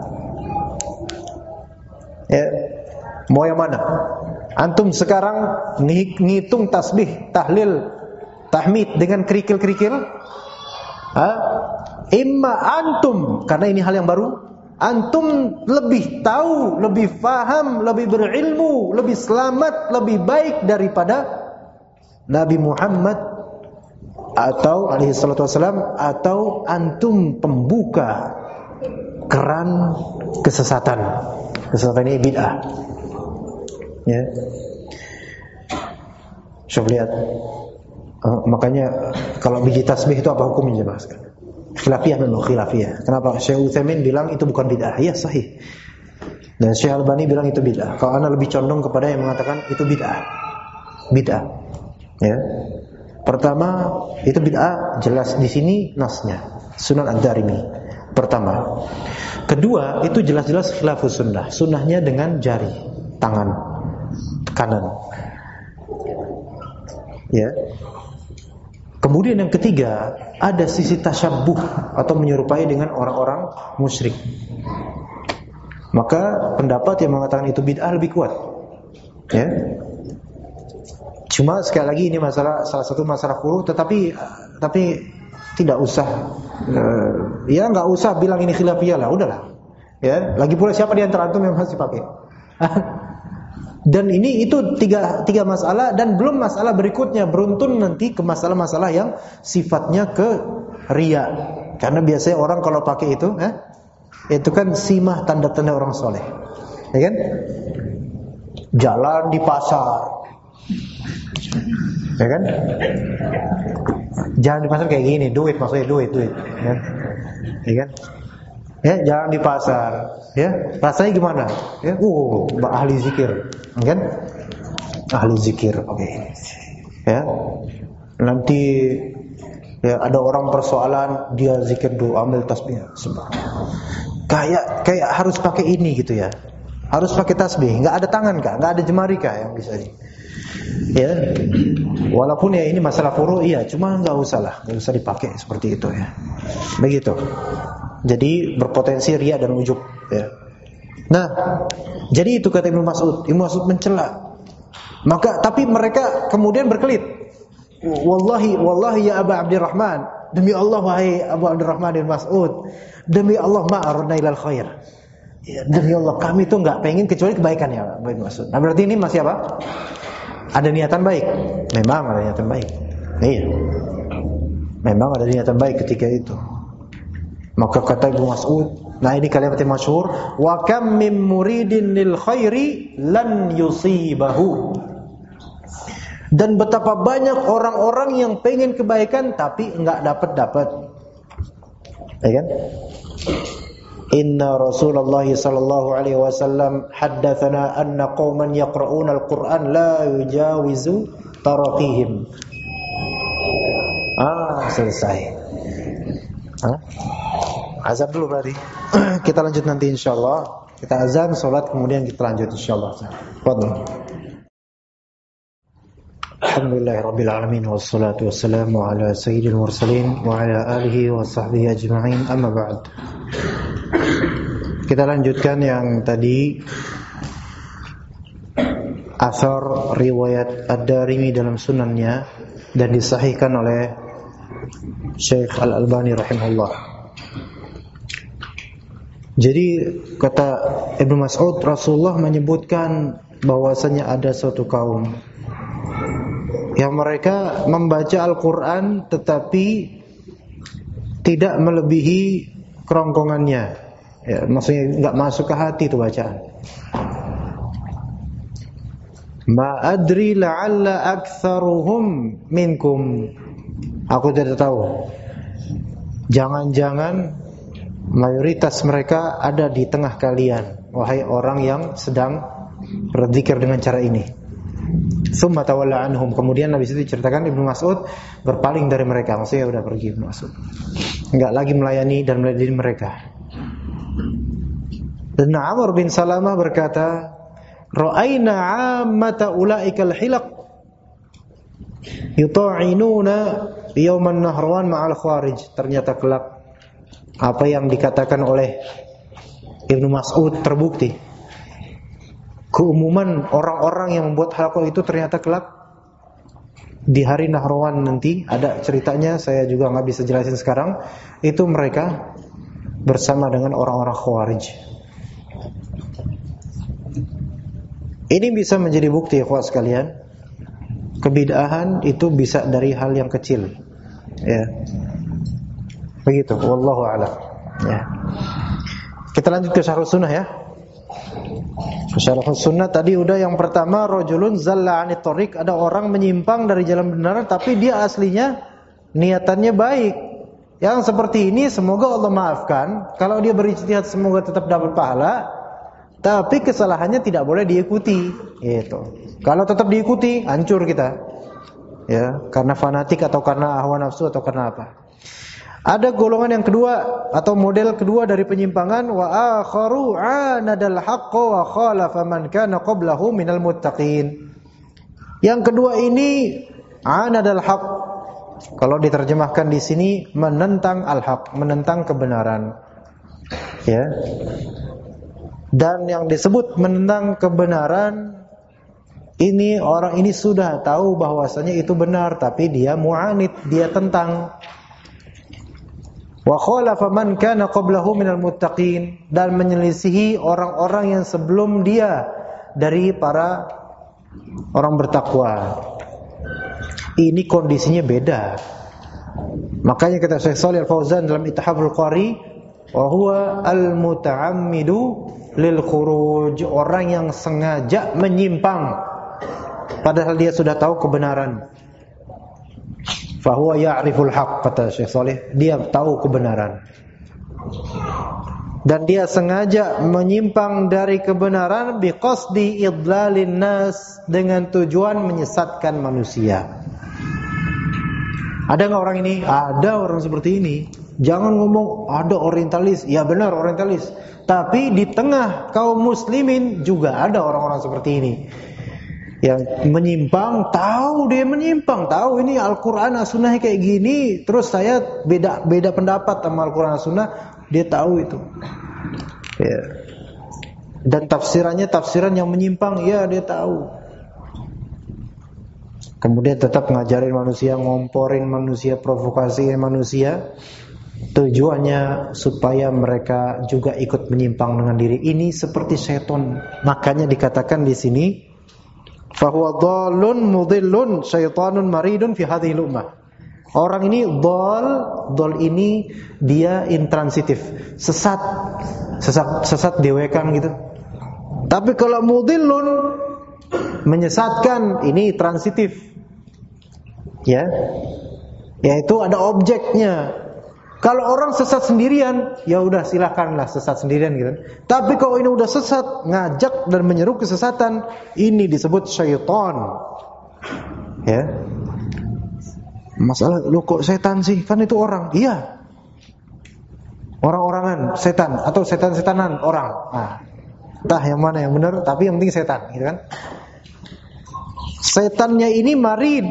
Ya, mau yang mana? Antum sekarang ngitung tasbih, tahlil, tahmid dengan kerikil-kerikil? Imma antum, karena ini hal yang baru, antum lebih tahu, lebih faham, lebih berilmu, lebih selamat, lebih baik daripada Nabi Muhammad atau alaihi salatu wassalam, atau antum pembuka keran kesesatan. Kesesatan ini bid'ah. Ya. Coba lihat. Makanya kalau biji tasbih itu apa hukumnya, Mas? Khilafiyah, memang khilafiyah. Kenapa? Syekh Utsaimin bilang itu bukan bid'ah. Ya sahih. Dan Syekh Albani bilang itu bid'ah. Kalau ana lebih condong kepada yang mengatakan itu bid'ah. Bid'ah. Ya. Pertama, itu bid'ah jelas di sini nasnya. Sunan Ad-Darimi. Pertama. Kedua, itu jelas-jelas khilafus sunnah. Sunnahnya dengan jari tangan kanan. Ya. Kemudian yang ketiga, ada sisi tasyabbuh atau menyerupai dengan orang-orang musyrik. Maka pendapat yang mengatakan itu bid'ah lebih kuat. Ya. Cuma sekali lagi ini salah satu masalah furu'u, tetapi tidak usah ya nggak usah bilang ini khilafiyah lah, udahlah. Ya, lagi pula siapa di antara antum yang masih pakai? Dan ini itu tiga masalah, dan belum masalah berikutnya, beruntun nanti ke masalah-masalah yang sifatnya ke riya. Karena biasanya orang kalau pakai itu kan simah tanda-tanda orang soleh, ya kan? Jalan di pasar, ya kan? Jalan di pasar kayak gini, duit maksudnya duit, ya, ya kan? Ya, jalan di pasar, ya, rasanya gimana? Ya, ahli zikir, kan? Ahli zikir, oke. Ya, nanti ya ada orang persoalan, dia zikir dulu, ambil tasbih, kayak harus pakai ini gitu ya, harus pakai tasbih, nggak ada tangan kah, nggak ada jemari kah yang bisa ya, walaupun ya ini masalah furu', iya, cuma nggak usah dipakai seperti itu ya, begitu. Jadi berpotensi riya dan ujub ya. Nah, jadi itu kata Ibnu Mas'ud. Ibnu Mas'ud mencela. Maka tapi mereka kemudian berkelit. Wallahi ya Aba Abdurrahman, demi Allah wahai Abu Abdurrahman bin Mas'ud, demi Allah ma aradna ilal khair. Ya, demi Allah kami tuh enggak pengen kecuali kebaikan ya Ibnu Mas'ud. Nah, berarti ini masih apa? Ada niatan baik. Memang ada niatan baik. Iya. Memang ada niatan baik ketika itu. Maka kata Ibnu Mas'ud, nah ini kalimat yang masyhur, wa kam min muridin lil khairi lan yusibahu. Dan betapa banyak orang-orang yang pengen kebaikan tapi enggak dapat. Ya kan? Inna Rasulullah sallallahu alaihi wasallam haddatsana anna qauman yaqra'una al-Qur'an la yujawizu taraqihim. Selesai. Azan dulu berarti. Kita lanjut nanti insyaallah. Kita azan, salat, kemudian kita lanjut insyaallah. Fadhil. Alhamdulillahirabbil alamin wassalatu wassalamu ala sayyidil mursalin wa ala alihi wa sahbihi ajma'in. Amma ba'd. Kita lanjutkan yang tadi, asar riwayat Ad-Darimi dalam sunannya dan disahihkan oleh Syekh Al-Albani rahimahullah. Jadi kata Ibnu Mas'ud, Rasulullah menyebutkan bahwasanya ada suatu kaum yang mereka membaca Al-Quran tetapi tidak melebihi kerongkongannya, ya, maksudnya nggak masuk ke hati itu bacaan. Ma adri la'alla aktsaruhum minkum. Aku tidak tahu. Jangan-jangan mayoritas mereka ada di tengah kalian, wahai orang yang sedang berzikir dengan cara ini. Tsumma tawalla anhum. Kemudian Nabi itu diceritakan Ibnu Mas'ud berpaling dari mereka, maksudnya udah pergi Ibnu Mas'ud, enggak lagi melayani dan meladeni mereka. Dan Amr bin Salamah berkata, ra'ayna 'ammata ulaikal hilaq yuta'inuna yauman nahrawan ma'al khawarij. Ternyata kelak apa yang dikatakan oleh Ibnu Mas'ud terbukti. Keumuman orang-orang yang membuat halaqah itu ternyata kelak di hari Nahrawan nanti, ada ceritanya, saya juga nggak bisa jelasin sekarang. Itu mereka bersama dengan orang-orang Khawarij. Ini bisa menjadi bukti ya kawan sekalian, kebid'ahan itu bisa dari hal yang kecil, ya. Begitu, wallahu a'lam. Ya. Kita lanjut ke Syarh Sunnah ya. Syarh Sunnah tadi udah yang pertama, rajulun zalla 'anit thariq, ada orang menyimpang dari jalan benar tapi dia aslinya niatannya baik. Yang seperti ini semoga Allah maafkan. Kalau dia berijtihad semoga tetap dapat pahala, tapi kesalahannya tidak boleh diikuti, gitu. Kalau tetap diikuti, hancur kita. Ya, karena fanatik atau karena hawa nafsu atau karena apa. Ada golongan yang kedua atau model kedua dari penyimpangan, wa akharu anadal haqqa wa khalafa man kana qablahu minal muttaqin. Yang kedua ini anadal haqq. Kalau diterjemahkan di sini menentang al-haq, menentang kebenaran. Ya. Dan yang disebut menentang kebenaran ini, orang ini sudah tahu bahwasanya itu benar tapi dia mu'anid, dia tentang. Wa khalafa man kana qablahu minal muttaqin, dan menyelisihi orang-orang yang sebelum dia dari para orang bertakwa. Ini kondisinya beda. Makanya kata Syekh Shalih Al-Fauzan dalam Ithaful Qari, wa huwa al-muta'ammidu lil khuruj, orang yang sengaja menyimpang padahal dia sudah tahu kebenaran. Fa huwa ya'riful haqq, kata Syekh Shalih, dia tahu kebenaran. Dan dia sengaja menyimpang dari kebenaran biqasdi idlalin nas, dengan tujuan menyesatkan manusia. Ada enggak orang ini? Ada orang seperti ini. Jangan ngomong ada orientalis. Ya benar orientalis. Tapi di tengah kaum muslimin juga ada orang-orang seperti ini. Yang menyimpang, tahu dia menyimpang, tahu ini Al-Qur'an As-Sunnah kayak gini, terus saya beda pendapat sama Al-Qur'an As-Sunnah, dia tahu itu. Ya. Dan tafsirannya tafsiran yang menyimpang, ya dia tahu. Kemudian tetap ngajarin manusia, ngomporin manusia, provokasiin manusia. Tujuannya supaya mereka juga ikut menyimpang dengan diri. Ini seperti setan. Makanya dikatakan di sini, fahuwa dhalun mudhillun syaitanun maridun fi hadhil ummah. Orang ini dhal ini dia intransitif, sesat dewekan gitu. Tapi kalau mudhillun, menyesatkan, ini transitif. Ya. Yaitu ada objeknya. Kalau orang sesat sendirian, ya udah silakanlah sesat sendirian gitu. Tapi kalau ini udah sesat, ngajak dan menyeru kesesatan, ini disebut syaitan. Ya. Masalah, lu kok setan sih? Kan itu orang. Iya. Orang-orangan setan atau setan-setanan orang. Nah, entah yang mana yang benar, tapi yang penting setan, gitu kan? Setannya ini marid.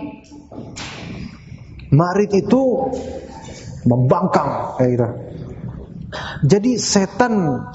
Marid itu membangkang kayak gitu. Jadi setan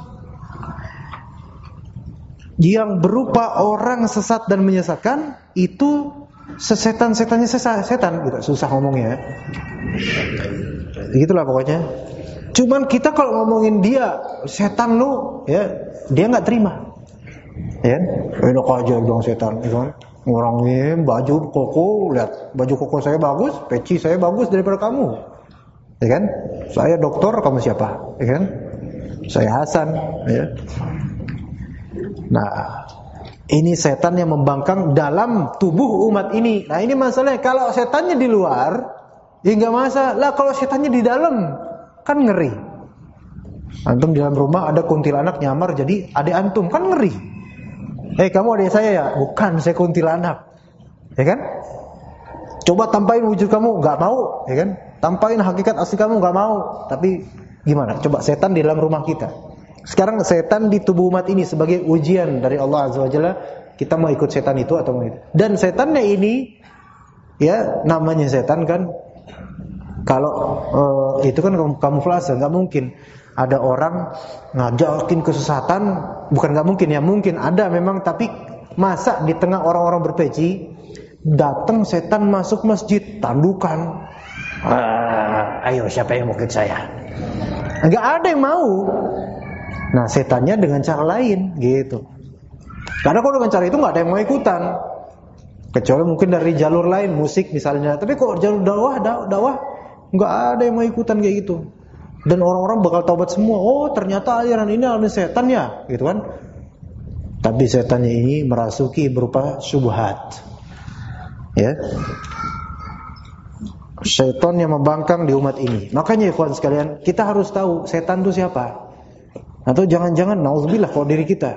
yang berupa orang sesat dan menyesatkan itu sesetan-setannya setan gitu. Susah ngomongnya. Begitulah pokoknya. Cuman kita kalau ngomongin dia setan lu, ya dia nggak terima. Ya, enak aja bilang setan, gitu kan? Orangnya baju koko, lihat baju koko saya bagus, peci saya bagus daripada kamu, ya kan? Saya dokter, kamu siapa, ya kan? Saya Hasan, ya. Nah, ini setan yang membangkang dalam tubuh umat ini. Nah, ini masalahnya. Kalau setannya di luar, ya nggak masalah. Kalau setannya di dalam, kan ngeri. Antum di dalam rumah ada kuntilanak nyamar jadi adik antum, kan ngeri. Kamu adik saya ya? Bukan, saya kuntilanak. Ya kan? Coba tampain wujud kamu, nggak mau, ya kan? Tampain hakikat asli kamu, nggak mau. Tapi gimana? Coba setan di dalam rumah kita. Sekarang setan di tubuh umat ini sebagai ujian dari Allah Azza wa Jalla. Kita mau ikut setan itu atau mau itu? Dan setannya ini, ya namanya setan kan. Kalau itu kan kamuflase, nggak mungkin ada orang ngajakin kesesatan, bukan nggak mungkin ya, mungkin ada memang, tapi masa di tengah orang-orang berpeci datang setan masuk masjid tandukan, ayo siapa yang mau ikut saya? Nggak ada yang mau. Nah setannya dengan cara lain gitu. Karena kalau dengan cara itu nggak ada yang mau ikutan, kecuali mungkin dari jalur lain, musik misalnya. Tapi kok jalur dakwah nggak ada yang mau ikutan kayak gitu. Dan orang-orang bakal taubat semua. Oh ternyata aliran ini aliran setan ya, gitu kan? Tapi setannya ini merasuki berupa syubhat. Ya, syaitan yang membangkang di umat ini. Makanya ikhwan sekalian, kita harus tahu setan itu siapa. Atau jangan-jangan nauzubillah kalau diri kita.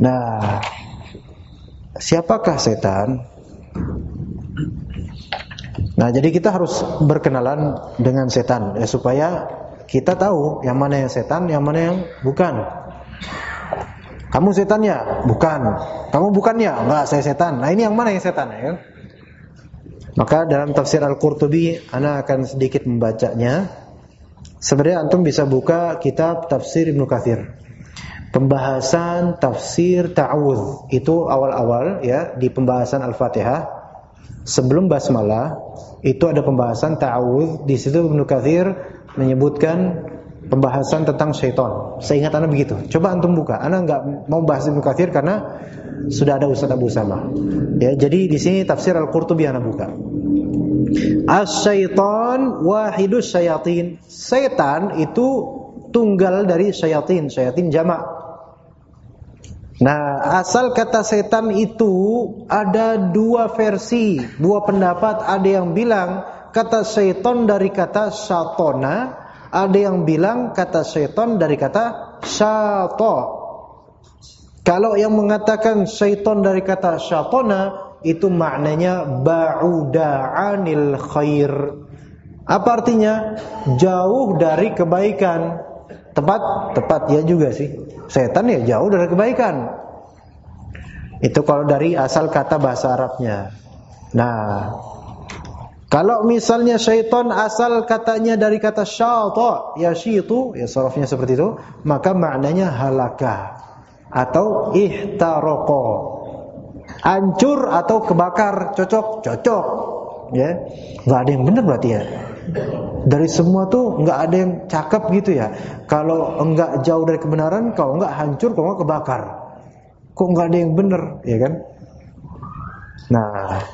Nah, siapakah setan? Nah, jadi kita harus berkenalan dengan setan ya, supaya kita tahu yang mana yang setan, yang mana yang bukan. Kamu setannya? Bukan. Kamu bukannya? Enggak, saya setan. Nah, ini yang mana yang setan ya? Maka dalam tafsir Al-Qurtubi ana akan sedikit membacanya. Sebenarnya antum bisa buka kitab tafsir Ibnu Katsir. Pembahasan tafsir ta'awudz itu awal-awal ya, di pembahasan Al-Fatihah. Sebelum basmalah itu ada pembahasan ta'awudz. Di situ Ibnu Katsir menyebutkan pembahasan tentang syaitan. Seingat ana begitu. Coba antum buka. Ana enggak mau bahas Ibnu Katsir karena sudah ada Ustaz Abu Sama. Ya, jadi di sini tafsir Al-Qurtubi ana buka. Asy-syaitan wahidus syayatin. Setan itu tunggal dari syayatin. Syayatin jamak. Nah, asal kata setan itu ada dua versi, dua pendapat. Ada yang bilang kata syaitan dari kata syatona, ada yang bilang kata syaitan dari kata syato. Kalau yang mengatakan syaitan dari kata syatona, itu maknanya ba'uda 'anil khair. Apa artinya? Jauh dari kebaikan. Tepat ya juga sih. Setan ya jauh dari kebaikan. Itu kalau dari asal kata bahasa Arabnya. Nah, kalau misalnya syaitan asal katanya dari kata syata, ya syitu, ya sarafnya seperti itu, maka maknanya halaka atau ihtaraqa. Hancur atau kebakar, cocok. Ya. Enggak ada yang benar berarti ya. Dari semua tuh enggak ada yang cakep gitu ya. Kalau enggak jauh dari kebenaran, kalau enggak hancur, kalau enggak kebakar. Kok enggak ada yang benar, ya kan? Nah,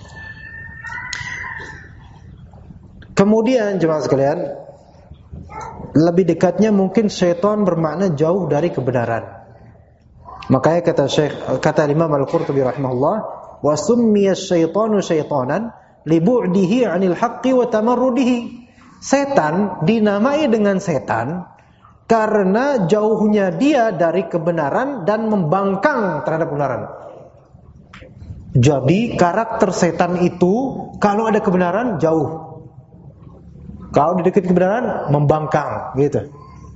kemudian jemaah sekalian, lebih dekatnya mungkin syaitan bermakna jauh dari kebenaran. Makanya kata Imam Al-Qurtubi rahimahullah, wa summiya syaitanu syaitanan li bu'dihi 'anil haqqi wa tamarrudihi. Setan dinamai dengan setan karena jauhnya dia dari kebenaran dan membangkang terhadap kebenaran. Jadi karakter setan itu kalau ada kebenaran jauh, kalau di dekat kebenaran membangkang gitu.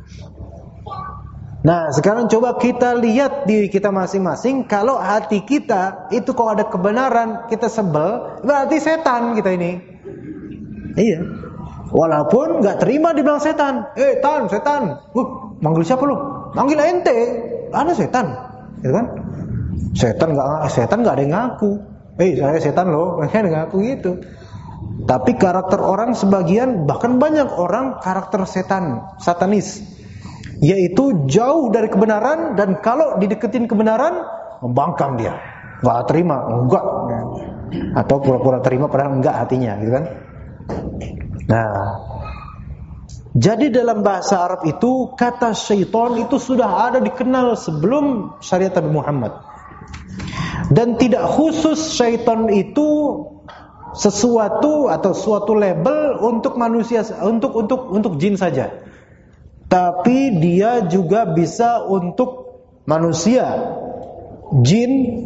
Nah, sekarang coba kita lihat diri kita masing-masing. Kalau hati kita itu kalau ada kebenaran kita sebel, berarti setan kita ini. Iya. Walaupun nggak terima dibilang setan. Setan. Manggil siapa lu? Manggil ente. Ada setan, gitu kan? Setan nggak ada yang ngaku. Saya setan loh, mereka ngaku gitu. Tapi karakter orang sebagian, bahkan banyak orang karakter satanis, yaitu jauh dari kebenaran dan kalau dideketin kebenaran membangkang dia, nggak terima, enggak, atau pura-pura terima padahal enggak hatinya, gitu kan? Nah, jadi dalam bahasa Arab itu kata syaitan itu sudah ada dikenal sebelum syariat Nabi Muhammad. Dan tidak khusus syaitan itu sesuatu atau suatu label untuk manusia, untuk jin saja. Tapi dia juga bisa untuk manusia, jin,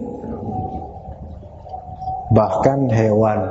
bahkan hewan.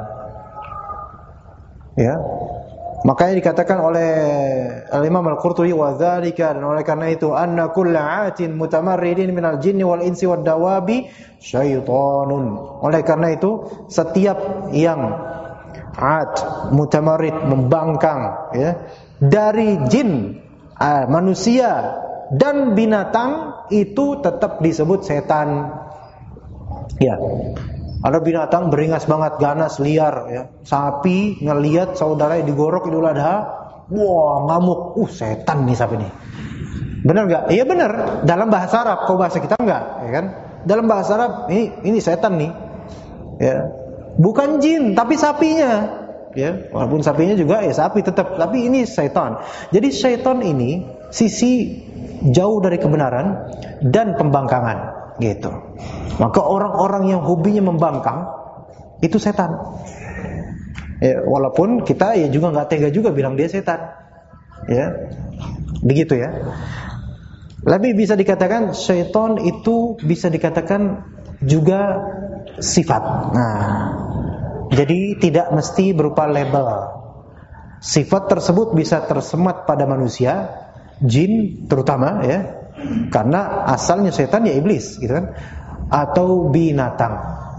Ya. Makanya dikatakan oleh Al-Imam Al-Qurtubi wa dzalika, dan oleh karena itu anna kullu 'atin mutamarridin minal jinni wal insi wad dawabi syaitanun. Oleh karena itu setiap yang 'at mutamarrid membangkang ya dari jin, manusia dan binatang itu tetap disebut setan. Ya. Ada binatang beringas banget, ganas, liar ya. Sapi ngelihat saudaranya digorok Idul Adha, wah ngamuk. Setan nih sapi nih. Benar enggak? Iya benar. Dalam bahasa Arab, kalau bahasa kita enggak, ya kan? Dalam bahasa Arab ini setan nih. Ya. Bukan jin, tapi sapinya. Ya, walaupun sapinya juga sapi tetap, tapi ini setan. Jadi setan ini sisi jauh dari kebenaran dan pembangkangan. Gitu. Maka orang-orang yang hobinya membangkang itu setan. Ya, walaupun kita ya juga nggak tega juga bilang dia setan. Ya, begitu ya. Lebih bisa dikatakan syaitan itu bisa dikatakan juga sifat. Nah, Jadi tidak mesti berupa label. Sifat tersebut bisa tersemat pada manusia, jin terutama ya, karena asalnya setan ya iblis, gitu kan, atau binatang,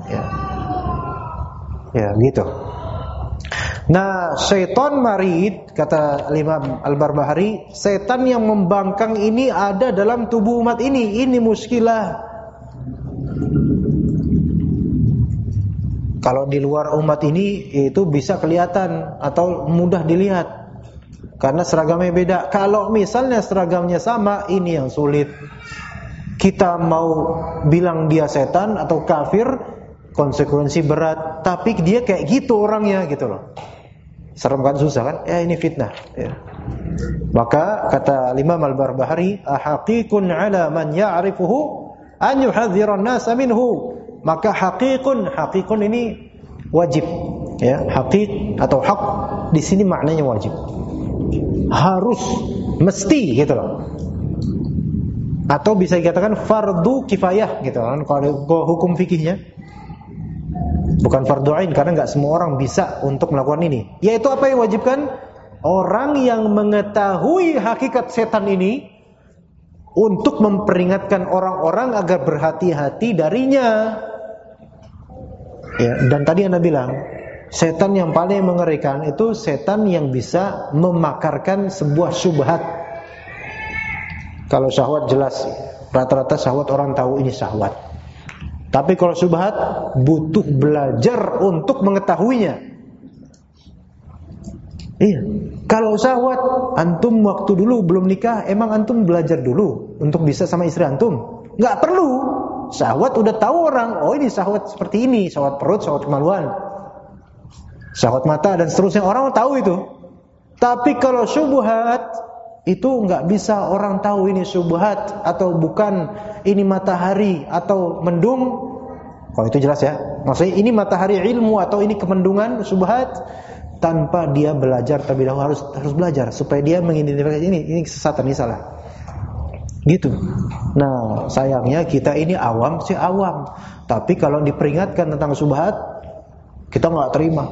ya gitu. Nah, syaitan marid, kata Imam Al-Barbahari, setan yang membangkang ini ada dalam tubuh umat ini. Ini muskilah. Kalau di luar umat ini itu bisa kelihatan atau mudah dilihat karena seragamnya beda. Kalau misalnya seragamnya sama, ini yang sulit. Kita mau bilang dia setan atau kafir, konsekuensi berat. Tapi dia kayak gitu orangnya, gitu loh. Serem kan, susah kan? Ya ini fitnah. Ya. Maka kata Imam Al-Barbahari, ahaqiqun ala man ya'rifuhu an yuhadziran nasa minhu. Maka haqiqun ini wajib, ya, haqiq atau hak di sini maknanya wajib, harus, mesti, gitu loh. Atau bisa dikatakan fardu kifayah, gitu kan, kalau hukum fikihnya. Bukan fardu ain karena nggak semua orang bisa untuk melakukan ini. Yaitu apa yang wajibkan? Orang yang mengetahui hakikat setan ini untuk memperingatkan orang-orang agar berhati-hati darinya. Ya, dan tadi Anda bilang, setan yang paling mengerikan itu setan yang bisa memakarkan sebuah syubhat. Kalau syahwat jelas, rata-rata syahwat orang tahu ini syahwat. Tapi kalau syubhat butuh belajar untuk mengetahuinya. Iya. Kalau syahwat, antum waktu dulu belum nikah, emang antum belajar dulu untuk bisa sama istri antum? Nggak perlu. Syahwat udah tahu orang, oh ini syahwat seperti ini, syahwat perut, syahwat kemaluan, syahwat mata dan seterusnya, orang tahu itu. Tapi kalau syubhat itu nggak bisa orang tahu ini syubhat atau bukan, ini matahari atau mendung. Kalau itu jelas ya, maksudnya ini matahari ilmu atau ini kemendungan, syubhat, tanpa dia belajar terlebih dahulu. Harus belajar supaya dia mengidentifikasi ini sesat, ini salah. Gitu. Nah, sayangnya kita ini awam sih awam. Tapi kalau diperingatkan tentang syubhat, kita nggak terima.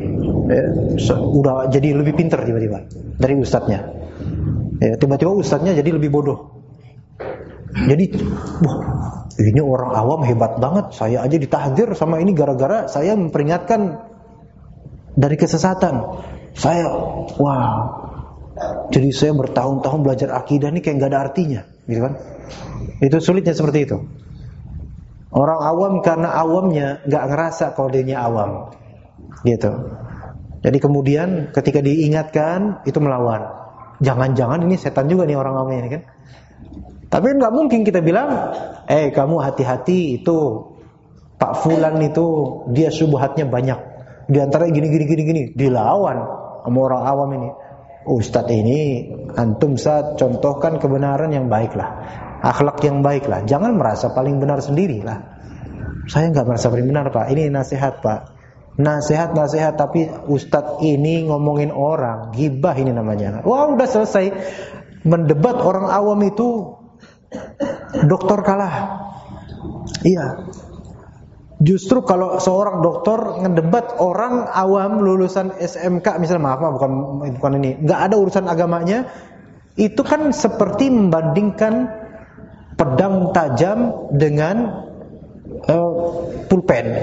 Udah jadi lebih pintar tiba-tiba dari ustadznya. Ya, tiba-tiba ustadznya jadi lebih bodoh. Jadi, wah, ini orang awam hebat banget. Saya aja ditahdzir sama ini gara-gara saya memperingatkan dari kesesatan. Saya, wah. Jadi saya bertahun-tahun belajar akidah ini kayak nggak ada artinya, gitu kan? Itu sulitnya seperti itu. Orang awam karena awamnya nggak ngerasa kalau dirinya awam, gitu. Jadi kemudian ketika diingatkan itu melawan. Jangan-jangan ini setan juga nih orang awamnya ini kan? Tapi nggak mungkin kita bilang, kamu hati-hati itu Pak Fulan itu dia syubhatnya banyak. Di antara gini, dilawan sama orang awam ini. Ustadz ini antum saat contohkan kebenaran yang baiklah, akhlak yang baiklah. Jangan merasa paling benar sendirilah. Saya nggak merasa paling benar Pak. Ini nasihat Pak. Nasihat. Tapi ustadz ini ngomongin orang, ghibah ini namanya. Wah udah selesai. Mendebat orang awam itu dokter kalah. Iya. Justru kalau seorang dokter ngedebat orang awam lulusan SMK misalnya, maaf bukan ini, nggak ada urusan agamanya, itu kan seperti membandingkan pedang tajam dengan pulpen.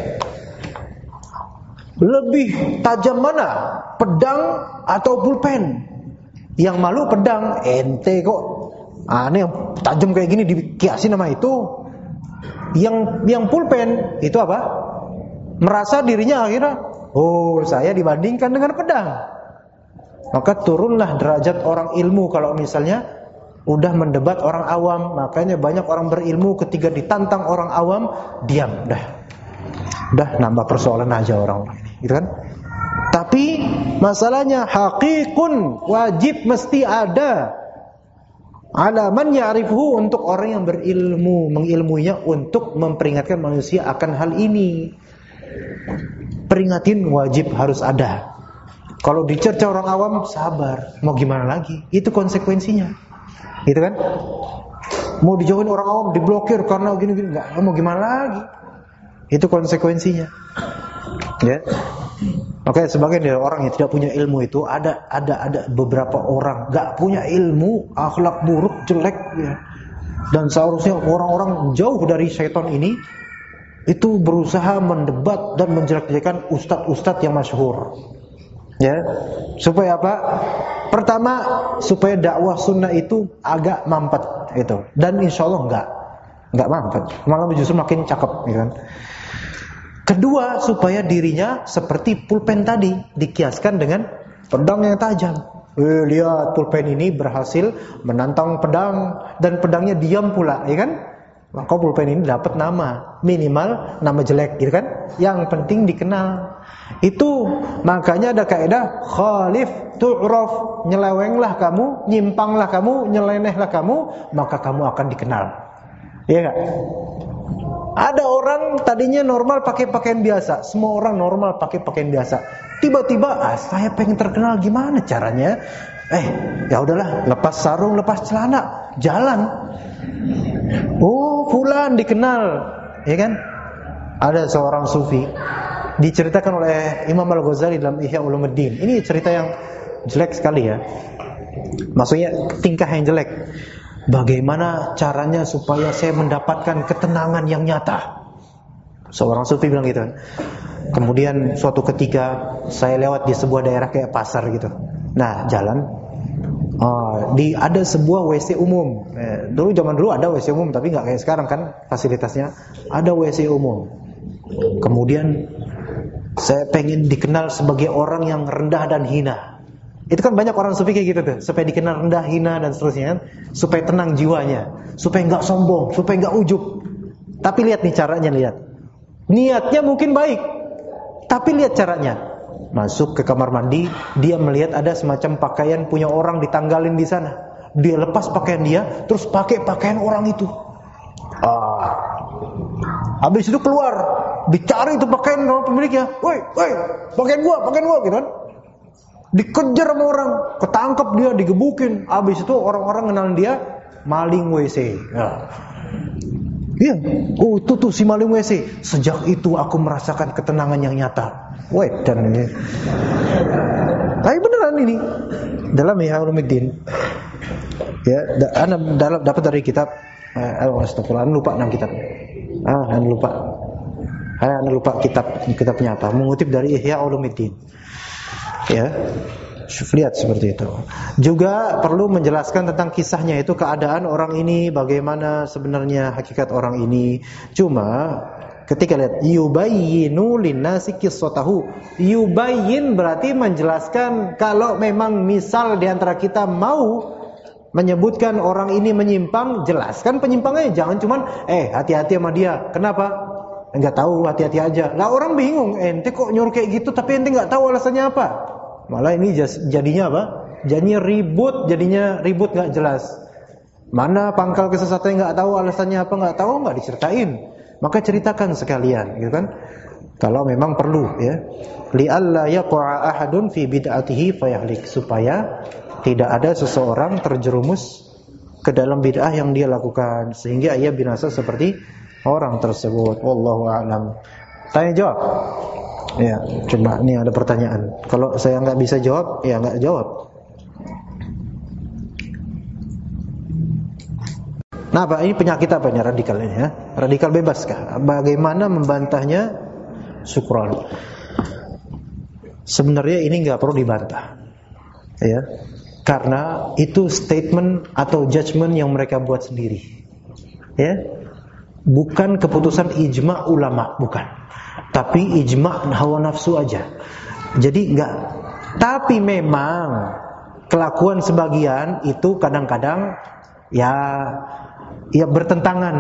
Lebih tajam mana? Pedang atau pulpen? Yang malu pedang, ente kok aneh yang tajam kayak gini dikiasi nama itu. Yang pulpen itu apa? Merasa dirinya akhirnya, oh saya dibandingkan dengan pedang. Maka turunlah derajat orang ilmu kalau misalnya udah mendebat orang awam. Makanya banyak orang berilmu ketika ditantang orang awam, diam, udah nambah persoalan aja orang ini, gitu kan? Tapi masalahnya haqiqun, wajib mesti ada. Alaman ya'rifuhu, untuk orang yang berilmu, mengilmuinya untuk memperingatkan manusia akan hal ini. Peringatin wajib harus ada. Kalau dicerca orang awam, sabar. Mau gimana lagi? Itu konsekuensinya. Gitu kan? Mau dijauhin orang awam, diblokir karena gini-gini, enggak, mau gimana lagi? Itu konsekuensinya. Ya. Oke, sebagian dari orang yang tidak punya ilmu itu ada beberapa orang nggak punya ilmu, akhlak buruk, jelek ya. Dan seharusnya orang-orang jauh dari syaitan ini itu berusaha mendebat dan menjelek-jelekan ustadz-ustadz yang masyhur. Ya, supaya apa? Pertama, supaya dakwah sunnah itu agak mampet itu. Dan insya Allah enggak mampet, malah justru makin cakep, gitu kan. Kedua, supaya dirinya seperti pulpen tadi, dikiaskan dengan pedang yang tajam. Lihat pulpen ini berhasil menantang pedang dan pedangnya diam pula, ya kan? Maka pulpen ini dapat nama, minimal nama jelek, gitu kan? Yang penting dikenal. Itu makanya ada kaidah khalif tu'raf, nyelewenglah kamu, nyimpanglah kamu, nyelenehlah kamu, maka kamu akan dikenal. Iya enggak? Ada orang tadinya normal pakai pakaian biasa, semua orang normal pakai pakaian biasa. Tiba-tiba, saya pengen terkenal, gimana caranya? Ya udahlah, lepas sarung, lepas celana, jalan. Oh, fulan dikenal, ya kan? Ada seorang sufi diceritakan oleh Imam Al-Ghazali dalam Ihya Ulumuddin. Ini cerita yang jelek sekali ya. Maksudnya tingkah yang jelek. Bagaimana caranya supaya saya mendapatkan ketenangan yang nyata? Seorang sufi bilang gitu. Kemudian suatu ketika saya lewat di sebuah daerah kayak pasar gitu. Nah, jalan ada sebuah WC umum. Zaman dulu ada WC umum, tapi nggak kayak sekarang kan fasilitasnya. Ada WC umum. Kemudian saya pengen dikenal sebagai orang yang rendah dan hina. Itu kan banyak orang sufi kayak gitu tuh, supaya dikenal rendah, hina dan seterusnya kan, supaya tenang jiwanya, supaya nggak sombong, supaya nggak ujub. Tapi lihat nih caranya, lihat. Niatnya mungkin baik, tapi lihat caranya. Masuk ke kamar mandi, dia melihat ada semacam pakaian punya orang ditanggalin di sana. Dia lepas pakaian dia, terus pakai pakaian orang itu. Habis itu keluar, dicari itu pakaian orang pemiliknya. Woi, pakaian gua, gitu kan. Dikejar sama orang, ketangkep dia, digebukin. Habis itu orang-orang kenal dia maling WC. Iya, itu tuh si maling WC. Sejak itu aku merasakan ketenangan yang nyata. Dan ini, tapi beneran ini dalam Ihya Ulumuddin. Ya, dapat dari kitab. Astagfirullah, lupa 6 kitab. Lupa kitabnya apa. Mengutip dari Ihya Ulumuddin. Ya, lihat seperti itu. Juga perlu menjelaskan tentang kisahnya, itu keadaan orang ini, bagaimana sebenarnya hakikat orang ini. Cuma ketika lihat yubayyinu linnasi qissatahu, yubayyin berarti menjelaskan. Kalau memang misal di antara kita mau menyebutkan orang ini menyimpang, jelaskan penyimpangannya. Jangan cuman hati-hati sama dia. Kenapa? Enggak tahu, hati-hati aja. Lah orang bingung, ente kok nyuruh kayak gitu tapi ente enggak tahu alasannya apa. Malah ini jadinya apa? Jadinya ribut enggak jelas. Mana pangkal kesesatannya enggak tahu, alasannya apa enggak tahu, enggak diceritain. Maka ceritakan sekalian, gitu kan? Kalau memang perlu, ya. Li'alla yaqa'a ahadun fi bid'atihi fayahlik, supaya tidak ada seseorang terjerumus ke dalam bid'ah yang dia lakukan sehingga ia binasa seperti orang tersebut. Wallahu a'lam. Tanya jawab. Ya, coba nih ada pertanyaan. Kalau saya nggak bisa jawab, ya nggak jawab. Nah, Pak, ini penyakit apa ini radikal ini ya? Radikal bebas kah? Bagaimana membantahnya? Syukran. Sebenarnya ini nggak perlu dibantah. Ya. Karena itu statement atau judgement yang mereka buat sendiri. Ya. Bukan keputusan ijma' ulama, bukan. Tapi ijma' hawa nafsu aja. Jadi enggak. Tapi memang kelakuan sebagian itu kadang-kadang ya bertentangan.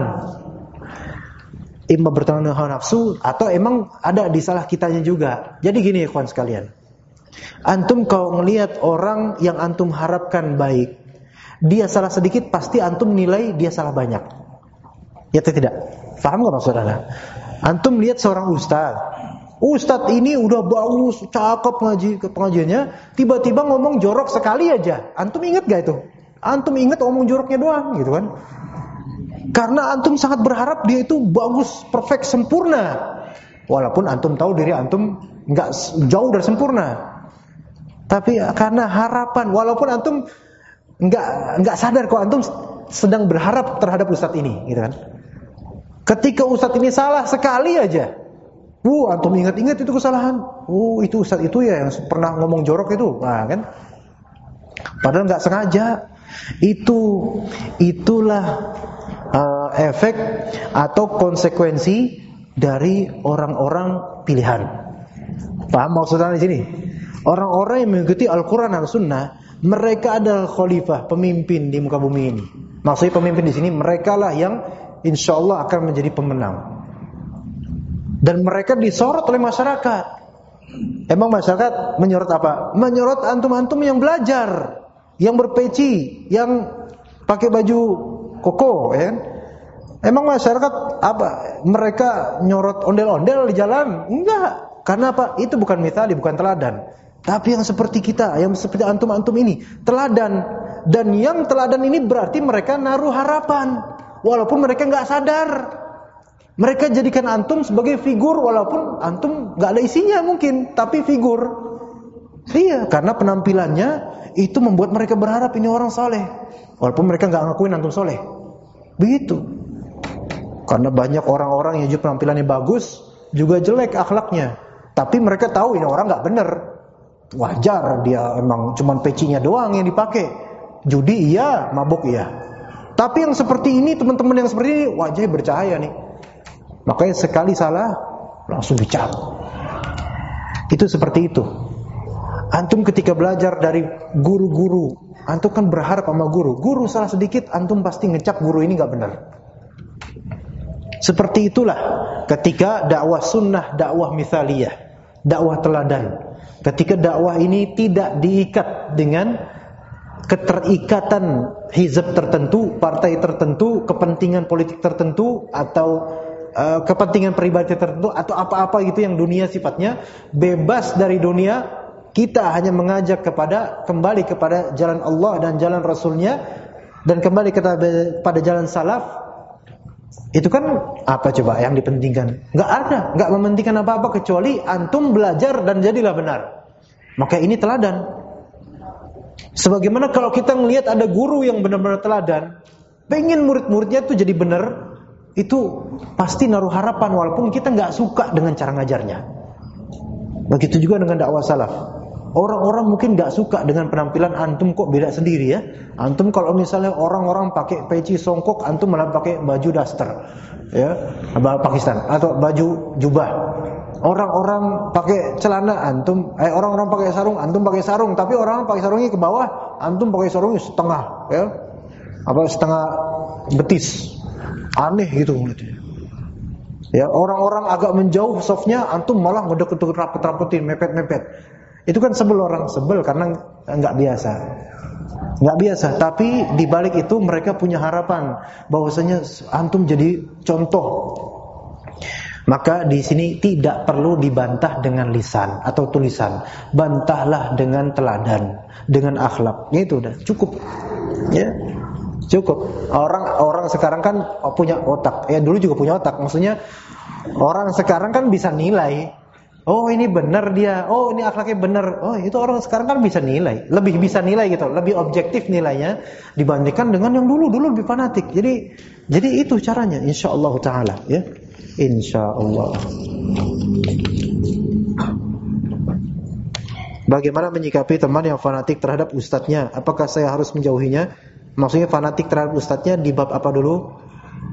Imam bertentangan dengan hawa nafsu atau emang ada di salah kitanya juga. Jadi gini ikhwan sekalian. Antum kalau ngelihat orang yang antum harapkan baik, dia salah sedikit pasti antum nilai dia salah banyak. Ya atau tidak? Paham enggak maksud Anda? Antum lihat seorang ustaz ini udah bagus, cakep pengajiannya, tiba-tiba ngomong jorok sekali aja. Antum ingat gak itu? Antum ingat ngomong joroknya doang, gitu kan? Karena antum sangat berharap dia itu bagus, perfect, sempurna. Walaupun antum tahu diri antum nggak jauh dari sempurna. Tapi karena harapan, walaupun antum nggak sadar kok antum sedang berharap terhadap ustadz ini, gitu kan. Ketika ustadz ini salah sekali aja, antum ingat-ingat itu kesalahan. Itu ustadz itu ya yang pernah ngomong jorok itu, nah kan. Padahal nggak sengaja. Itulah efek atau konsekuensi dari orang-orang pilihan. Paham maksudnya di sini? Orang-orang yang mengikuti Al-Quran dan Sunnah, mereka adalah khalifah, pemimpin di muka bumi ini. Maksudnya pemimpin di sini, mereka lah yang insya Allah akan menjadi pemenang. Dan mereka disorot oleh masyarakat. Emang masyarakat menyorot apa? Menyorot antum-antum yang belajar, yang berpeci, yang pakai baju koko, ya kan? Emang masyarakat apa? Mereka nyorot ondel-ondel di jalan? Enggak. Karena apa? Itu bukan mithali, bukan teladan. Tapi yang seperti kita, yang seperti antum-antum ini, teladan. Dan yang teladan ini berarti mereka naruh harapan, walaupun mereka nggak sadar. Mereka jadikan antum sebagai figur, walaupun antum nggak ada isinya mungkin, tapi figur. Iya, karena penampilannya itu membuat mereka berharap ini orang soleh, walaupun mereka nggak ngakuin antum soleh. Begitu. Karena banyak orang-orang yang juga penampilannya bagus, juga jelek akhlaknya. Tapi mereka tahu ini orang nggak bener. Wajar, dia emang cuman pecinya doang yang dipakai. Judi iya, mabuk iya. Tapi yang seperti ini, teman-teman yang seperti ini, wajahnya bercahaya nih. Makanya sekali salah langsung dicap. Itu seperti itu. Antum ketika belajar dari guru-guru, antum kan berharap sama guru. Guru salah sedikit, antum pasti ngecap guru ini nggak benar. Seperti itulah ketika dakwah sunnah, dakwah mithaliyah, dakwah teladan. Ketika dakwah ini tidak diikat dengan keterikatan hizab tertentu, partai tertentu, kepentingan politik tertentu, atau kepentingan pribadi tertentu, atau apa-apa gitu yang dunia sifatnya, bebas dari dunia, kita hanya mengajak kembali kepada jalan Allah dan jalan Rasulnya, dan kembali kepada jalan salaf. Itu kan apa coba yang dipentingkan? Nggak ada, nggak mementingkan apa-apa kecuali antum belajar dan jadilah benar. Maka ini teladan. Sebagaimana kalau kita melihat ada guru yang benar-benar teladan, pengen murid-muridnya itu jadi benar, itu pasti naruh harapan walaupun kita nggak suka dengan cara ngajarnya. Begitu juga dengan dakwah salaf. Orang-orang mungkin nggak suka dengan penampilan antum, kok beda sendiri ya. Antum kalau misalnya orang-orang pakai peci songkok, antum malah pakai baju daster, ya, Pakistan, atau baju jubah. Orang-orang pakai celana, orang-orang pakai sarung, antum pakai sarung, tapi orang pakai sarungnya ke bawah, antum pakai sarungnya setengah, ya, setengah betis, aneh gitu. Ya, orang-orang agak menjauh softnya, antum malah ngedeket-deket rapet-rapetin, mepet-mepet. Itu kan sebel karena nggak biasa. Tapi di balik itu mereka punya harapan bahwasanya antum jadi contoh. Maka di sini tidak perlu dibantah dengan lisan atau tulisan, bantahlah dengan teladan, dengan akhlak. Itu udah cukup. Ya, cukup. Orang sekarang kan punya otak. Ya dulu juga punya otak. Maksudnya orang sekarang kan bisa nilai. Oh ini benar dia, oh ini akhlaknya benar. Oh itu orang sekarang kan bisa nilai, lebih bisa nilai gitu, lebih objektif nilainya dibandingkan dengan yang dulu lebih fanatik. Jadi itu caranya, insyaallah taala, ya, insyaallah. Bagaimana menyikapi teman yang fanatik terhadap ustadznya? Apakah saya harus menjauhinya? Maksudnya fanatik terhadap ustadznya di bab apa dulu?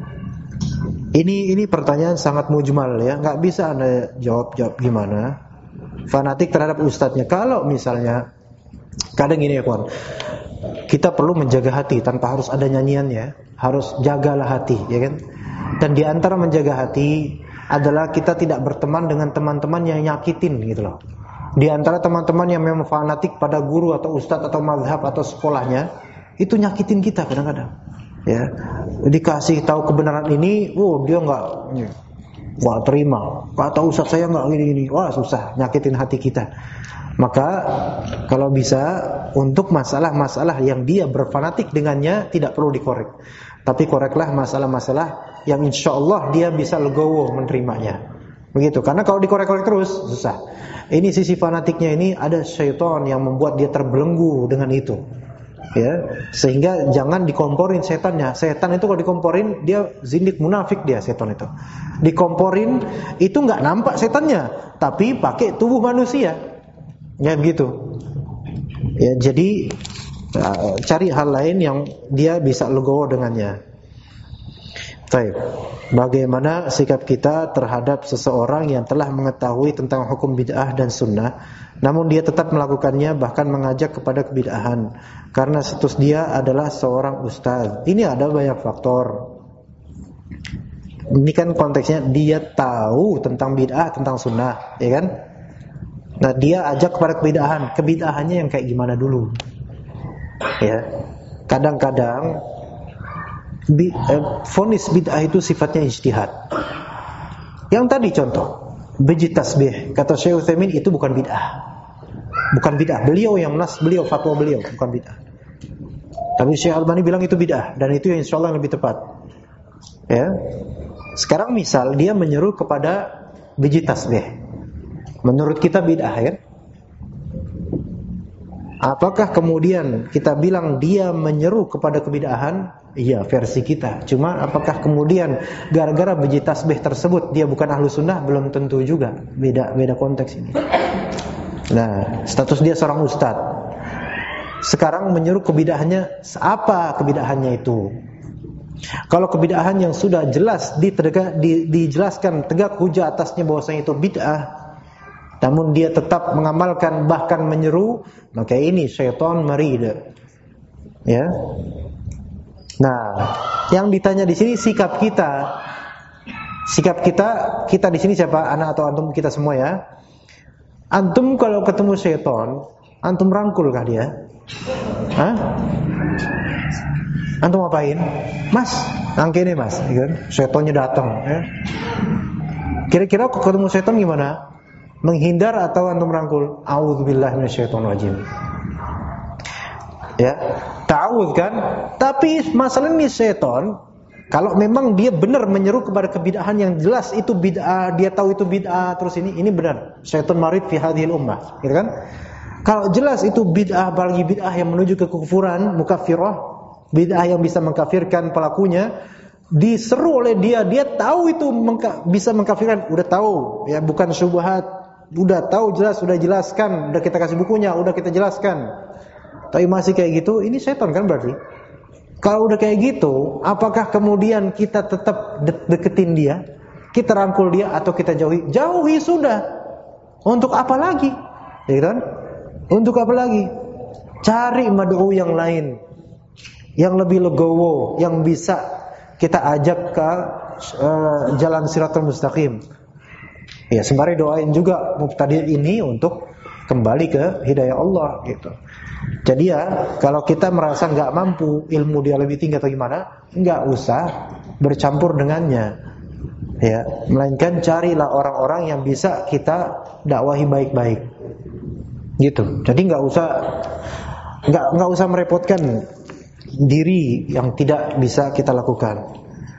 Ini pertanyaan sangat mujmal ya, nggak bisa Anda jawab gimana. Fanatik terhadap ustadznya. Kalau misalnya kadang gini ya kawan, kita perlu menjaga hati tanpa harus ada nyanyiannya. Harus jagalah hati, ya kan? Dan di antara menjaga hati adalah kita tidak berteman dengan teman-teman yang nyakitin gitu loh. Di antara teman-teman yang memang fanatik pada guru atau ustadz atau mazhab atau sekolahnya, itu nyakitin kita kadang-kadang. Ya, dikasih tahu kebenaran ini, dia nggak terima. Kata ustaz saya nggak gini-gini, wah susah, nyakitin hati kita. Maka kalau bisa untuk masalah-masalah yang dia berfanatik dengannya tidak perlu dikorek, tapi koreklah masalah-masalah yang insya Allah dia bisa legowo menerimanya. Begitu. Karena kalau dikorek-korek terus susah. Ini sisi fanatiknya ini, ada syaitan yang membuat dia terbelenggu dengan itu. Ya, sehingga jangan dikomporin setannya. Setan itu kalau dikomporin dia zindik munafik, dia setan itu. Dikomporin itu nggak nampak setannya, tapi pakai tubuh manusia. Ya begitu. Ya, jadi cari hal lain yang dia bisa legowo dengannya. Baik. Bagaimana sikap kita terhadap seseorang yang telah mengetahui tentang hukum bid'ah dan sunnah, namun dia tetap melakukannya, bahkan mengajak kepada kebid'ahan, karena status dia adalah seorang ustaz. Ini ada banyak faktor. Ini kan konteksnya dia tahu tentang bid'ah, tentang sunnah, ya kan? Nah, dia ajak kepada kebid'ahan. Kebid'ahannya yang kayak gimana dulu? Ya. Kadang-kadang vonis bid'ah itu sifatnya ijtihad. Yang tadi contoh, biji tasbih, kata Syekh Utsaimin itu bukan bid'ah. Bukan bid'ah. Beliau yang beliau fatwa beliau bukan bid'ah. Tapi Syekh Albani bilang itu bid'ah, dan itu yang insyaallah lebih tepat. Ya. Sekarang misal dia menyeru kepada biji tasbih. Menurut kita bid'ah, ya. Apakah kemudian kita bilang dia menyeru kepada kebid'ahan? Iya, versi kita. Cuma apakah kemudian gara-gara biji tasbih tersebut dia bukan ahlu sunnah? Belum tentu juga. Beda konteks ini. Nah, status dia seorang ustaz. Sekarang menyeru kebid'ahannya, apa kebid'ahannya itu? Kalau kebid'ahan yang sudah jelas dijelaskan tegak hujah atasnya bahwasanya itu bid'ah, namun dia tetap mengamalkan bahkan menyeru, maka ini syaitan marid. Ya. Nah, yang ditanya di sini sikap kita. Sikap kita di sini siapa? Anak atau antum, kita semua ya. Antum kalau ketemu syaitan, antum rangkulkah dia? Hah? Antum apain? Mas, angkini mas, kan? Syaitannya datang, ya. Kira-kira ketemu syaitan gimana? Menghindar atau antum rangkul? A'udzubillahi minasyaitonirrajim. Ya, ta'awudz kan? Tapi masalah ini syaitan, kalau memang dia benar menyeru kepada kebid'ahan yang jelas itu bid'ah, dia tahu itu bid'ah, terus ini benar. Syaitan marid fi hadhil ummah, gitu kan? Kalau jelas itu bid'ah, apalagi bid'ah yang menuju ke kekufuran, mukaffirah, bid'ah yang bisa mengkafirkan pelakunya, diseru oleh dia tahu itu bisa mengkafirkan, udah tahu, ya bukan syubhat, udah tahu jelas, udah jelaskan, udah kita kasih bukunya, udah kita jelaskan. Tapi masih kayak gitu, ini setan kan berarti. Kalau udah kayak gitu, apakah kemudian kita tetap deketin dia, kita rangkul dia, atau kita jauhi? Jauhi sudah. Untuk apa lagi? Ya kan? Untuk apa lagi? Cari mad'u yang lain, yang lebih legowo, yang bisa kita ajak ke jalan siratal mustaqim. Ya, sembari doain juga mubtadi' ini untuk kembali ke hidayah Allah gitu. Jadi ya, kalau kita merasa nggak mampu, ilmu dia lebih tinggi atau gimana, nggak usah bercampur dengannya, ya. Melainkan carilah orang-orang yang bisa kita dakwahi baik-baik, gitu. Jadi nggak usah merepotkan diri yang tidak bisa kita lakukan.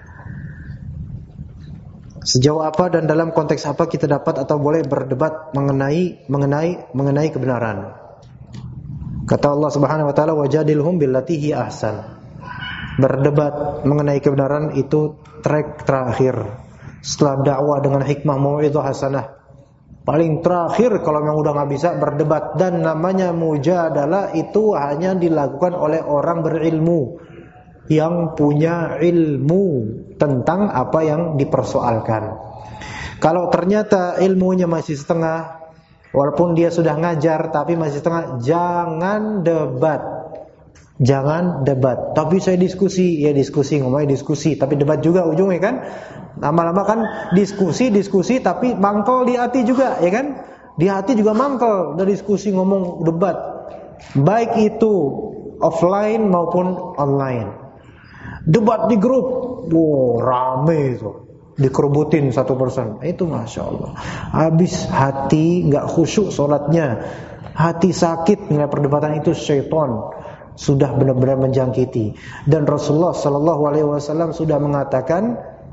Sejauh apa dan dalam konteks apa kita dapat atau boleh berdebat mengenai kebenaran? Kata Allah Subhanahu wa taala, wajadilhum billati hi ahsan. Berdebat mengenai kebenaran itu track terakhir setelah dakwah dengan hikmah mau'izah hasanah. Paling terakhir kalau memang udah enggak bisa berdebat, dan namanya mujadalah itu hanya dilakukan oleh orang berilmu yang punya ilmu tentang apa yang dipersoalkan. Kalau ternyata ilmunya masih setengah, walaupun dia sudah ngajar tapi masih setengah, jangan debat. Jangan debat. Tapi saya diskusi, ya diskusi, ngomongnya diskusi, tapi debat juga ujungnya kan. Lama-lama kan diskusi tapi mangkel di hati juga, ya kan? Di hati juga mangkel dari diskusi, ngomong, debat. Baik itu offline maupun online. Debat di grup, rame itu, dikerubutin satu persen, itu masya Allah. Habis hati nggak khusyuk sholatnya, hati sakit nilai perdebatan itu, syaitan sudah benar-benar menjangkiti. Dan Rasulullah Sallallahu Alaihi Wasallam sudah mengatakan,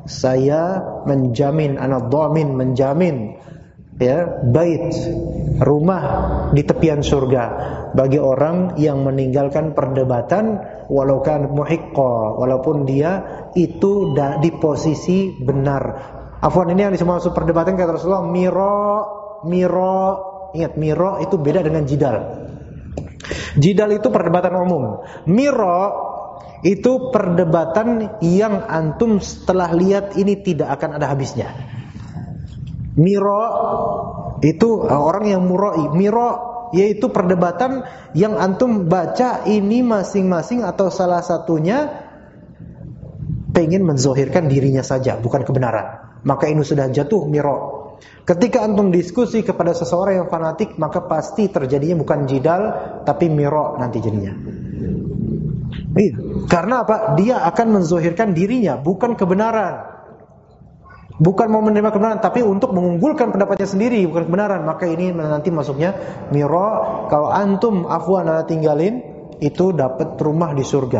saya menjamin, ana dhamin, menjamin ya, bait, rumah di tepian surga bagi orang yang meninggalkan perdebatan walau kan muhiqqa, walaupun dia itu di posisi benar. Afwan, ini yang dimaksud perdebatan kata Rasulullah miro. Ingat, miro itu beda dengan jidal. Jidal itu perdebatan umum. Miro itu perdebatan yang antum setelah lihat ini tidak akan ada habisnya. Miro itu orang yang muroi. Miro yaitu perdebatan yang antum baca ini masing-masing atau salah satunya pengen menzohirkan dirinya saja, bukan kebenaran. Maka ini sudah jatuh miro. Ketika antum diskusi kepada seseorang yang fanatik, maka pasti terjadinya bukan jidal tapi miro nanti jadinya. Karena apa? Dia akan menzohirkan dirinya, bukan kebenaran. Bukan mau menerima kebenaran, tapi untuk mengunggulkan pendapatnya sendiri, bukan kebenaran. Maka ini nanti masuknya miro. Kalau antum afwan tinggalin, itu dapat rumah di surga.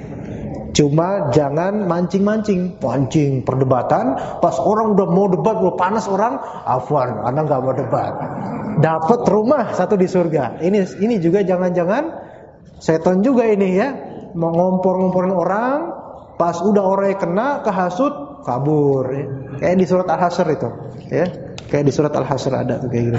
Cuma jangan mancing perdebatan. Pas orang udah mau debat, udah panas orang, afwan, anda nggak mau debat. Dapat rumah satu di surga. Ini juga jangan-jangan setan juga ini ya, mau ngompor-ngomporin orang. Pas udah orangnya kena kehasut, kabur ya. Kayak di surat Al-Hasyr itu ya. Kayak di surat Al-Hasyr ada tuh kayak gitu.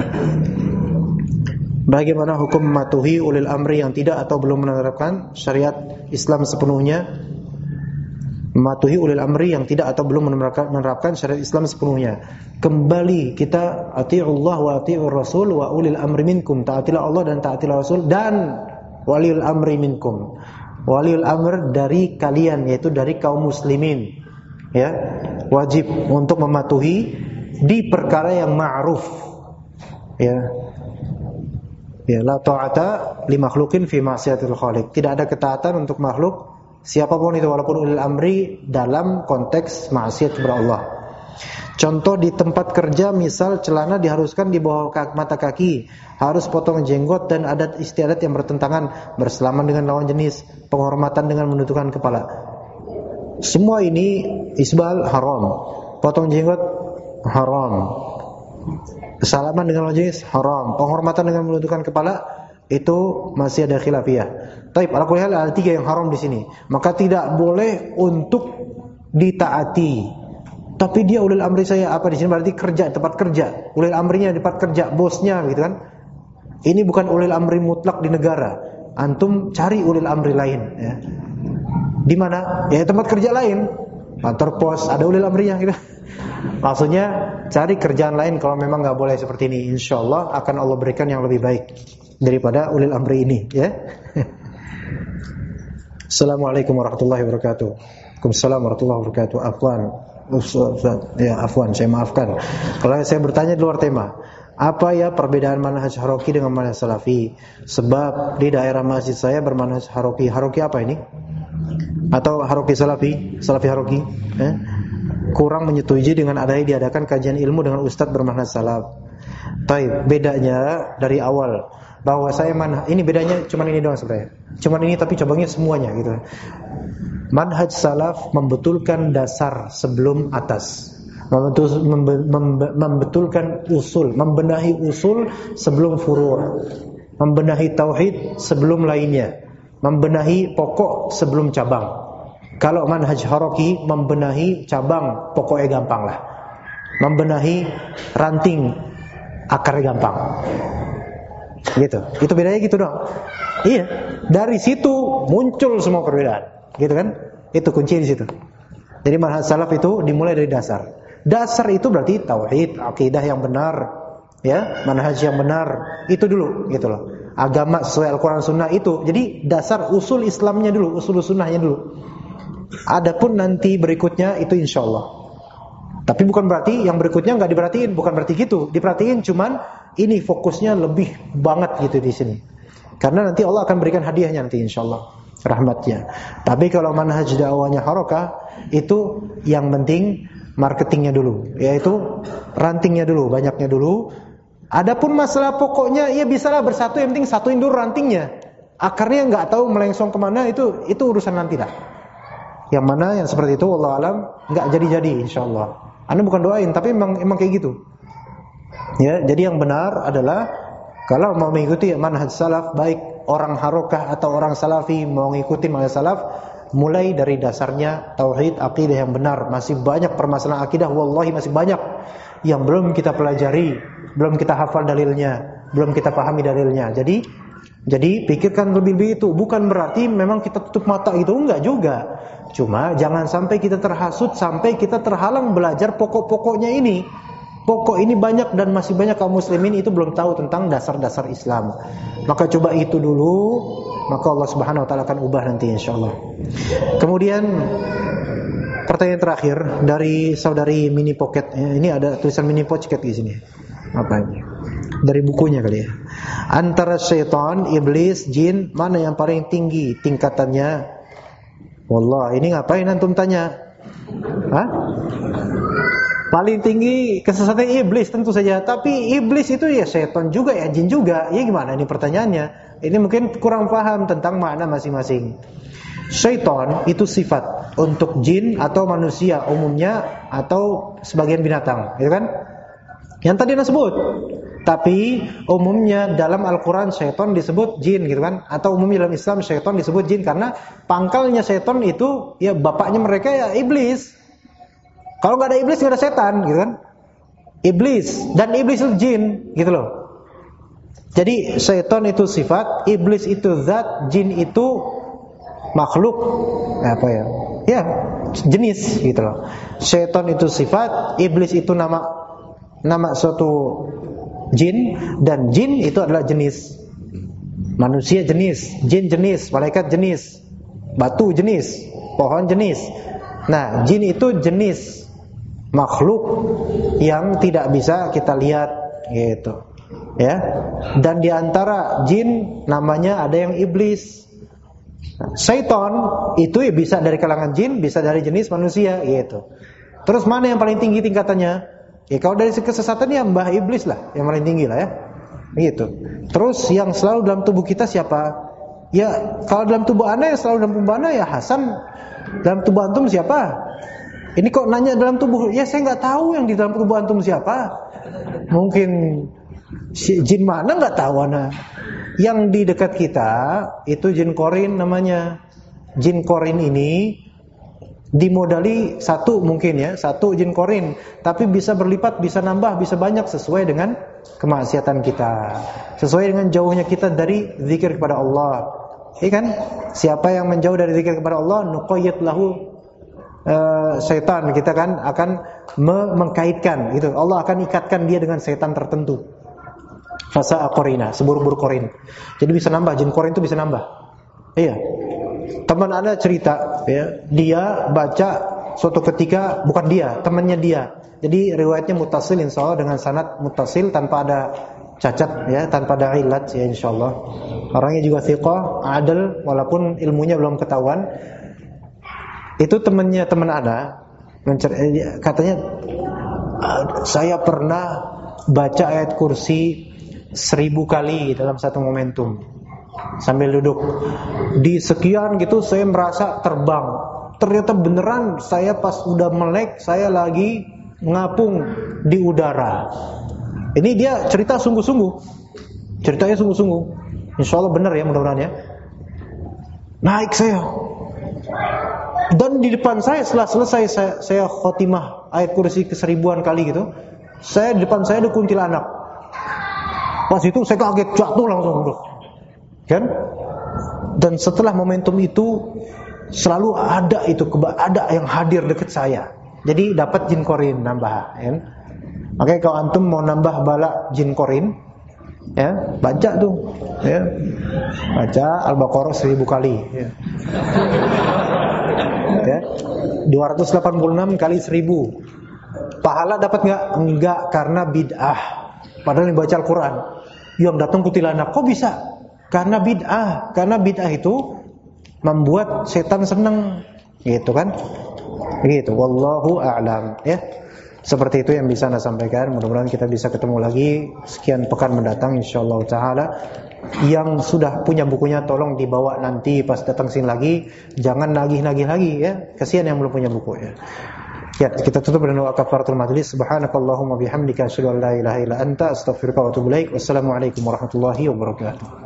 Bagaimana hukum mematuhi ulil amri yang tidak atau belum menerapkan syariat Islam sepenuhnya? Mematuhi ulil amri yang tidak atau belum menerapkan syariat Islam sepenuhnya. Kembali kita ati'ullah wa ati'ur rasul wa ulil amri minkum. Taatilah Allah dan taatilah Rasul dan waliul amri minkum. Waliul amr dari kalian, yaitu dari kaum muslimin. Ya, wajib untuk mematuhi di perkara yang ma'ruf. Ya. Ya, la ta'ata li makhluqin fi ma'siyatil khaliq. Tidak ada ketaatan untuk makhluk siapapun itu, walaupun ulil amri dalam konteks maksiat kepada Allah. Contoh di tempat kerja, misal celana diharuskan di bawah mata kaki, harus potong jenggot dan adat istiadat yang bertentangan, berselaman dengan lawan jenis, penghormatan dengan menundukkan kepala. Semua ini isbal haram, potong jenggot haram, bersalaman dengan lawan jenis haram, penghormatan dengan menundukkan kepala itu masih ada khilafiyah. Taib, al-kulihal ada 3 yang haram di sini. Maka tidak boleh untuk ditaati. Tapi dia ulil amri saya apa di sini berarti kerja, tempat kerja. Ulil amrinya di tempat kerja, bosnya gitu kan. Ini bukan ulil amri mutlak di negara. Antum cari ulil amri lain ya. Di mana? Ya tempat kerja lain. Kantor pos ada ulil amrinya gitu. Maksudnya cari kerjaan lain kalau memang enggak boleh seperti ini. Insyaallah akan Allah berikan yang lebih baik daripada ulil amri ini ya. Assalamualaikum warahmatullahi wabarakatuh. Waalaikumsalam warahmatullahi wabarakatuh. Afwan, saya maafkan kalau saya bertanya di luar tema. Apa ya perbedaan manhaj haroki dengan manhaj salafi? Sebab di daerah masjid saya bermanhaj haroki. Haroki apa ini? Atau haroki salafi? Salafi haroki? Kurang menyetujui dengan adanya diadakan kajian ilmu dengan ustadz bermanhaj salaf. Taib, bedanya dari awal bahwa saya ini bedanya cuman ini doang sebenarnya. Cuman ini tapi cobanya semuanya gitu. Manhaj salaf membetulkan dasar sebelum atas, membetulkan usul, membenahi usul sebelum furu', membenahi tauhid sebelum lainnya, membenahi pokok sebelum cabang. Kalau manhaj haroki membenahi cabang, pokoknya gampang lah. Membenahi ranting, akarnya gampang. Gitu. Itu bedanya gitu dong. Iya, dari situ muncul semua perbedaan. Gitu kan? Itu kunci di situ. Jadi manhaj salaf itu dimulai dari dasar. Dasar itu berarti tauhid, akidah yang benar, ya, manhaj yang benar. Itu dulu, gitu loh. Agama sesuai Al-Qur'an Sunnah itu. Jadi dasar usul Islamnya dulu, usul sunnahnya dulu. Adapun nanti berikutnya itu insyaallah. Tapi bukan berarti yang berikutnya enggak diperhatiin, bukan berarti gitu. Diperhatiin cuman ini fokusnya lebih banget gitu di sini. Karena nanti Allah akan berikan hadiahnya nanti insyaallah. Rahmatnya. Tapi kalau manhaj dakwahnya harakah itu yang penting marketingnya dulu, yaitu rantingnya dulu, banyaknya dulu. Adapun masalah pokoknya ya bisalah bersatu, yang penting satuin dulu rantingnya. Akarnya nggak tahu melengsong kemana itu urusan nanti dah. Yang mana yang seperti itu wallahu alam enggak jadi-jadi insyaallah. Anda bukan doain tapi emang kayak gitu. Ya, jadi yang benar adalah kalau mau mengikuti manhaj salaf, baik orang harokah atau orang salafi mau mengikuti manhaj salaf, mulai dari dasarnya tauhid, akidah yang benar. Masih banyak permasalahan akidah, wallahi masih banyak yang belum kita pelajari, belum kita hafal dalilnya, belum kita pahami dalilnya. Jadi pikirkan lebih itu. Bukan berarti memang kita tutup mata gitu, enggak juga. Cuma jangan sampai kita terhasut, sampai kita terhalang belajar pokok-pokoknya ini. Pokok ini banyak dan masih banyak kaum muslimin itu belum tahu tentang dasar-dasar Islam. Maka coba itu dulu, maka Allah Subhanahu wa taala akan ubah nanti insyaallah. Kemudian pertanyaan terakhir dari saudari Mini Pocket. Ini ada tulisan Mini Pocket di sini. Apa ini? Dari bukunya kali ya. Antara syaitan, iblis, jin, mana yang paling tinggi tingkatannya? Wallah, ini ngapain antum tanya? Hah? Paling tinggi kesesatan iblis tentu saja. Tapi iblis itu ya syaitan juga ya, jin juga. Ya gimana ini pertanyaannya? Ini mungkin kurang paham tentang makna masing-masing. Syaitan itu sifat untuk jin atau manusia umumnya atau sebagian binatang, gitu kan? Yang tadi Anda sebut. Tapi umumnya dalam Al-Quran syaitan disebut jin, gitu kan? Atau umumnya dalam Islam syaitan disebut jin karena pangkalnya syaitan itu ya bapaknya mereka ya iblis. Kalau nggak ada iblis nggak ada setan, gitu kan? Iblis dan iblis itu jin, gitu loh. Jadi syaitan itu sifat, iblis itu zat, jin itu makhluk, apa ya? Ya jenis, gitu loh. Syaitan itu sifat, iblis itu nama suatu jin, dan jin itu adalah jenis. Manusia jenis, jin jenis, malaikat jenis, batu jenis, pohon jenis. Nah, jin itu jenis makhluk yang tidak bisa kita lihat, gitu. Ya. Dan di antara jin namanya ada yang iblis. Syaitan itu ya bisa dari kalangan jin, bisa dari jenis manusia, gitu. Terus mana yang paling tinggi tingkatannya? Ya kalau dari kesesatan ya mbah iblis lah yang paling tinggi lah ya. Gitu. Terus yang selalu dalam tubuh kita siapa? Ya kalau dalam tubuh Anda yang selalu dalam tubuh Anda ya Hasan. Dalam tubuh antum siapa? Ini kok nanya dalam tubuh? Ya saya nggak tahu yang di dalam tubuh antum siapa. Mungkin jin mana nggak tahu Anda. Yang di dekat kita itu jin korin namanya. Jin korin ini dimodali satu mungkin ya, satu jin korin, tapi bisa berlipat, bisa nambah, bisa banyak sesuai dengan kemaksiatan kita, sesuai dengan jauhnya kita dari zikir kepada Allah. Iya kan? Siapa yang menjauh dari zikir kepada Allah, nuqayyid lahu syaitan, kita kan akan mengkaitkan gitu. Allah akan ikatkan dia dengan setan tertentu. Fasa aqrina, seburuk-buruk korin. Jadi bisa nambah, jin korin itu bisa nambah. Iya. Teman Anda cerita, ya, dia baca suatu ketika, bukan dia, temannya dia. Jadi riwayatnya muttasil insyaallah dengan sanad muttasil tanpa ada cacat ya, tanpa ada illat ya insyaallah. Orangnya juga thiqah, adil walaupun ilmunya belum ketahuan. Itu temannya teman Anda katanya saya pernah baca ayat kursi 1000 kali dalam satu momentum sambil duduk. Di sekian gitu saya merasa terbang. Ternyata beneran saya pas udah melek saya lagi ngapung di udara. Ini dia cerita sungguh-sungguh. Ceritanya sungguh-sungguh. Insyaallah benar ya, mudah-mudahan ya. Naik saya. Dan di depan saya setelah selesai saya khotimah ayat kursi ke-1000-an kali gitu. Di depan saya ada kuntilanak. Pas itu saya kaget, jatuh langsung bro. Kan? Dan setelah momentum itu selalu ada yang hadir dekat saya. Jadi dapat jin korin nambah, ya. Makanya kalau antum mau nambah bala jin korin, ya, baca tuh, ya. Baca Al-Baqarah 1000 kali, ya. Ya. 286 kali 1000. Pahala dapat enggak? Enggak, karena bid'ah. Padahal yang baca Al-Quran, yang datang kuntilanak, kok bisa? Karena bid'ah. Karena bid'ah itu membuat setan senang, gitu kan? Gitu. Wallahu a'lam. Ya. Seperti itu yang bisa Anda sampaikan. Mudah-mudahan kita bisa ketemu lagi sekian pekan mendatang insyaallah taala. Yang sudah punya bukunya tolong dibawa nanti pas datang sini lagi, jangan nagih-nagih lagi ya. Kasihan yang belum punya buku ya. Ya, kita tutup dengan doa kafaratul majlis. Subhanakallahumma bihamdika asyhadu an la ilaha illa anta astaghfiruka wa atubu ilaik. Wassalamualaikum warahmatullahi wabarakatuh.